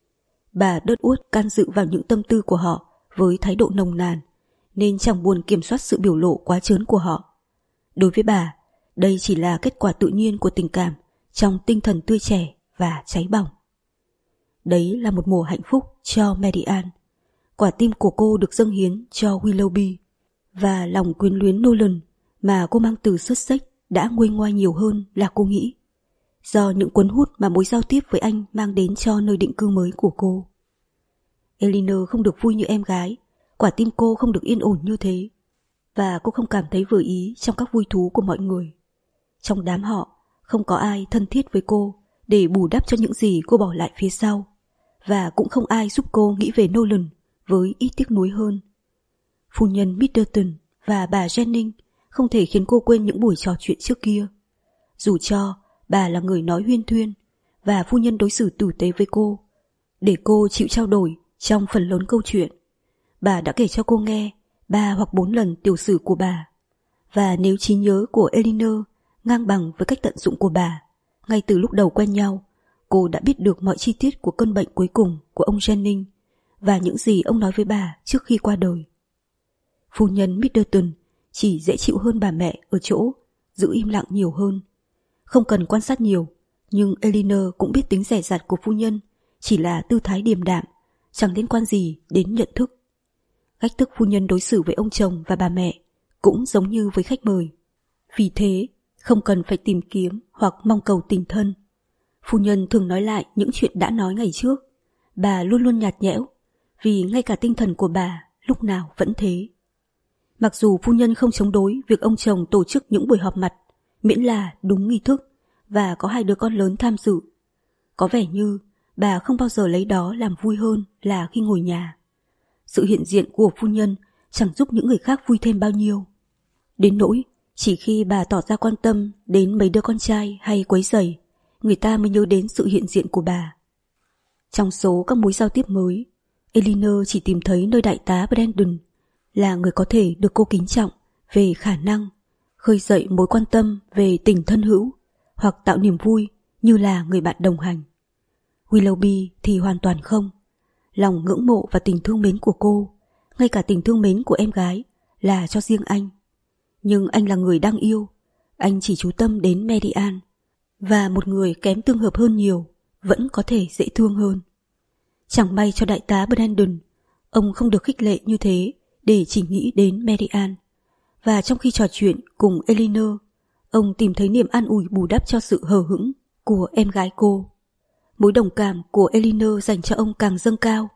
Bà Dudwood can dự vào những tâm tư của họ với thái độ nồng nàn, nên chẳng buồn kiểm soát sự biểu lộ quá trớn của họ. Đối với bà, đây chỉ là kết quả tự nhiên của tình cảm trong tinh thần tươi trẻ và cháy bỏng. Đấy là một mùa hạnh phúc cho Median. Quả tim của cô được dâng hiến cho Willoughby, và lòng quyến luyến Nolan mà cô mang từ Sussex đã nguôi ngoai nhiều hơn là cô nghĩ, do những cuốn hút mà mối giao tiếp với anh mang đến cho nơi định cư mới của cô. Elinor không được vui như em gái, quả tim cô không được yên ổn như thế, và cô không cảm thấy vừa ý trong các vui thú của mọi người. Trong đám họ, không có ai thân thiết với cô để bù đắp cho những gì cô bỏ lại phía sau, và cũng không ai giúp cô nghĩ về Nolan với ít tiếc nuối hơn. Phu nhân Middleton và bà Jennings không thể khiến cô quên những buổi trò chuyện trước kia. Dù cho bà là người nói huyên thuyên và phu nhân đối xử tử tế với cô, để cô chịu trao đổi trong phần lớn câu chuyện, bà đã kể cho cô nghe ba hoặc bốn lần tiểu sử của bà. Và nếu trí nhớ của Elinor ngang bằng với cách tận dụng của bà, ngay từ lúc đầu quen nhau, cô đã biết được mọi chi tiết của cơn bệnh cuối cùng của ông Jennings và những gì ông nói với bà trước khi qua đời. Phu nhân Middleton chỉ dễ chịu hơn bà mẹ ở chỗ giữ im lặng nhiều hơn. Không cần quan sát nhiều, nhưng Elinor cũng biết tính dè dặt của phu nhân chỉ là tư thái điềm đạm, chẳng liên quan gì đến nhận thức. Cách thức phu nhân đối xử với ông chồng và bà mẹ cũng giống như với khách mời. Vì thế, không cần phải tìm kiếm hoặc mong cầu tình thân. Phu nhân thường nói lại những chuyện đã nói ngày trước. Bà luôn luôn nhạt nhẽo, vì ngay cả tinh thần của bà lúc nào vẫn thế. Mặc dù phu nhân không chống đối việc ông chồng tổ chức những buổi họp mặt, miễn là đúng nghi thức và có hai đứa con lớn tham dự. Có vẻ như bà không bao giờ lấy đó làm vui hơn là khi ngồi nhà. Sự hiện diện của phu nhân chẳng giúp những người khác vui thêm bao nhiêu. Đến nỗi chỉ khi bà tỏ ra quan tâm đến mấy đứa con trai hay quấy rầy, người ta mới nhớ đến sự hiện diện của bà. Trong số các mối giao tiếp mới, Elinor chỉ tìm thấy nơi đại tá Brandon là người có thể được cô kính trọng về khả năng khơi dậy mối quan tâm về tình thân hữu hoặc tạo niềm vui như là người bạn đồng hành. Willoughby thì hoàn toàn không. Lòng ngưỡng mộ và tình thương mến của cô, ngay cả tình thương mến của em gái, là cho riêng anh. Nhưng anh là người đang yêu, anh chỉ chú tâm đến Median, và một người kém tương hợp hơn nhiều vẫn có thể dễ thương hơn. Chẳng may cho đại tá Brandon, ông không được khích lệ như thế để chỉ nghĩ đến Median. Và trong khi trò chuyện cùng Elinor, ông tìm thấy niềm an ủi bù đắp cho sự hờ hững của em gái cô. Mối đồng cảm của Elinor dành cho ông càng dâng cao,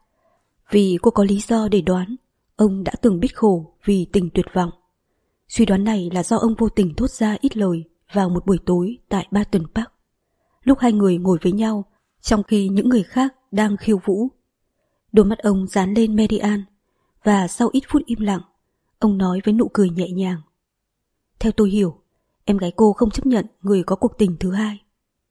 vì cô có lý do để đoán ông đã từng biết khổ vì tình tuyệt vọng. Suy đoán này là do ông vô tình thốt ra ít lời vào một buổi tối tại Barton Park, lúc hai người ngồi với nhau trong khi những người khác đang khiêu vũ. Đôi mắt ông dán lên Median, và sau ít phút im lặng, ông nói với nụ cười nhẹ nhàng: "Theo tôi hiểu, em gái cô không chấp nhận người có cuộc tình thứ hai."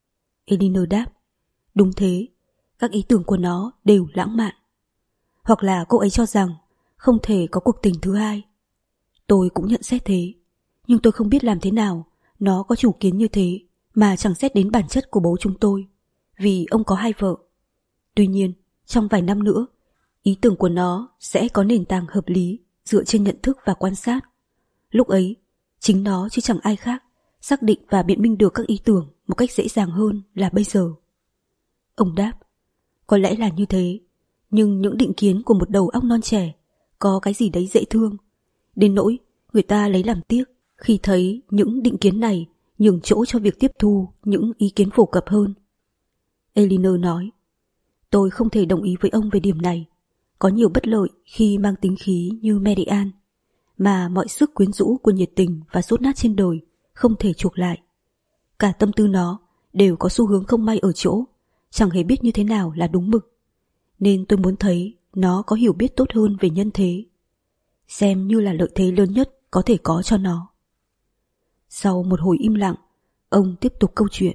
Elinor đáp: "Đúng thế, các ý tưởng của nó đều lãng mạn. Hoặc là cô ấy cho rằng không thể có cuộc tình thứ hai. Tôi cũng nhận xét thế, nhưng tôi không biết làm thế nào nó có chủ kiến như thế mà chẳng xét đến bản chất của bố chúng tôi, vì ông có hai vợ. Tuy nhiên, trong vài năm nữa, ý tưởng của nó sẽ có nền tảng hợp lý dựa trên nhận thức và quan sát. Lúc ấy, chính nó chứ chẳng ai khác xác định và biện minh được các ý tưởng một cách dễ dàng hơn là bây giờ. Ông đáp, có lẽ là như thế, nhưng những định kiến của một đầu óc non trẻ có cái gì đấy dễ thương, đến nỗi người ta lấy làm tiếc khi thấy những định kiến này nhường chỗ cho việc tiếp thu những ý kiến phổ cập hơn. Elinor nói, tôi không thể đồng ý với ông về điểm này. Có nhiều bất lợi khi mang tính khí như Marianne, mà mọi sức quyến rũ của nhiệt tình và dốt nát trên đời không thể chuộc lại. Cả tâm tư nó đều có xu hướng không may ở chỗ chẳng hề biết như thế nào là đúng mực, nên tôi muốn thấy nó có hiểu biết tốt hơn về nhân thế, xem như là lợi thế lớn nhất có thể có cho nó. Sau một hồi im lặng, ông tiếp tục câu chuyện.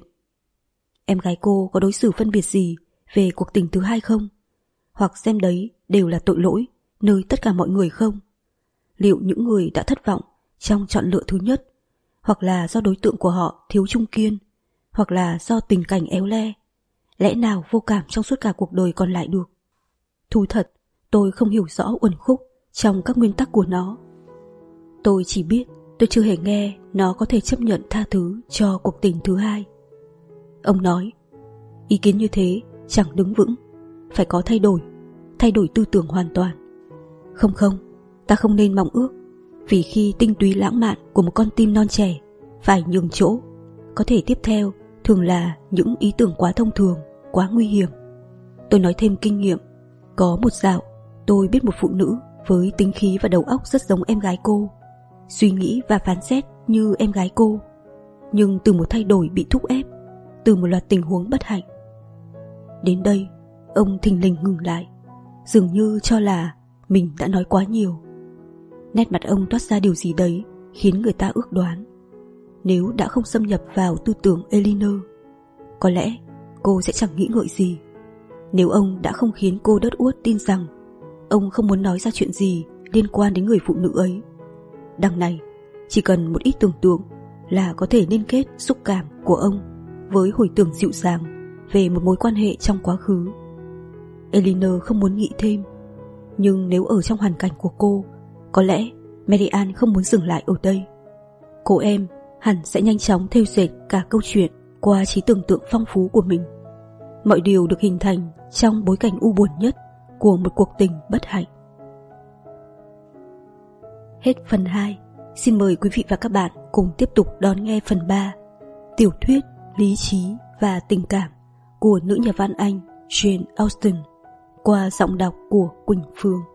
Em gái cô có đối xử phân biệt gì về cuộc tình thứ hai không? Hoặc xem đấy đều là tội lỗi nơi tất cả mọi người không? Liệu những người đã thất vọng trong chọn lựa thứ nhất, hoặc là do đối tượng của họ thiếu trung kiên, hoặc là do tình cảnh éo le, lẽ nào vô cảm trong suốt cả cuộc đời còn lại được? Thú thật, tôi không hiểu rõ uẩn khúc trong các nguyên tắc của nó. Tôi chỉ biết tôi chưa hề nghe nó có thể chấp nhận tha thứ cho cuộc tình thứ hai. Ông nói, ý kiến như thế chẳng đứng vững, phải có thay đổi, thay đổi tư tưởng hoàn toàn. Không không, ta không nên mong ước, vì khi tinh túy lãng mạn của một con tim non trẻ phải nhường chỗ, có thể tiếp theo thường là những ý tưởng quá thông thường, quá nguy hiểm. Tôi nói thêm kinh nghiệm. Có một dạo, tôi biết một phụ nữ với tính khí và đầu óc rất giống em gái cô, suy nghĩ và phán xét như em gái cô, nhưng từ một thay đổi bị thúc ép, từ một loạt tình huống bất hạnh. Đến đây, ông thình lình ngừng lại, dường như cho là mình đã nói quá nhiều. Nét mặt ông toát ra điều gì đấy khiến người ta ước đoán. Nếu đã không xâm nhập vào tư tưởng Elinor, có lẽ cô sẽ chẳng nghĩ ngợi gì. Nếu ông đã không khiến cô đớt uốt tin rằng ông không muốn nói ra chuyện gì liên quan đến người phụ nữ ấy, đằng này chỉ cần một ít tưởng tượng là có thể liên kết xúc cảm của ông với hồi tưởng dịu dàng về một mối quan hệ trong quá khứ. Elinor không muốn nghĩ thêm, nhưng nếu ở trong hoàn cảnh của cô, có lẽ Marianne không muốn dừng lại ở đây. Cô em hẳn sẽ nhanh chóng thêu dệt cả câu chuyện qua trí tưởng tượng phong phú của mình. Mọi điều được hình thành trong bối cảnh u buồn nhất của một cuộc tình bất hạnh. Hết phần hai. Xin mời quý vị và các bạn cùng tiếp tục đón nghe phần ba, tiểu thuyết Lý trí và tình cảm của nữ nhà văn Anh Jane Austen, qua giọng đọc của Quỳnh Phương.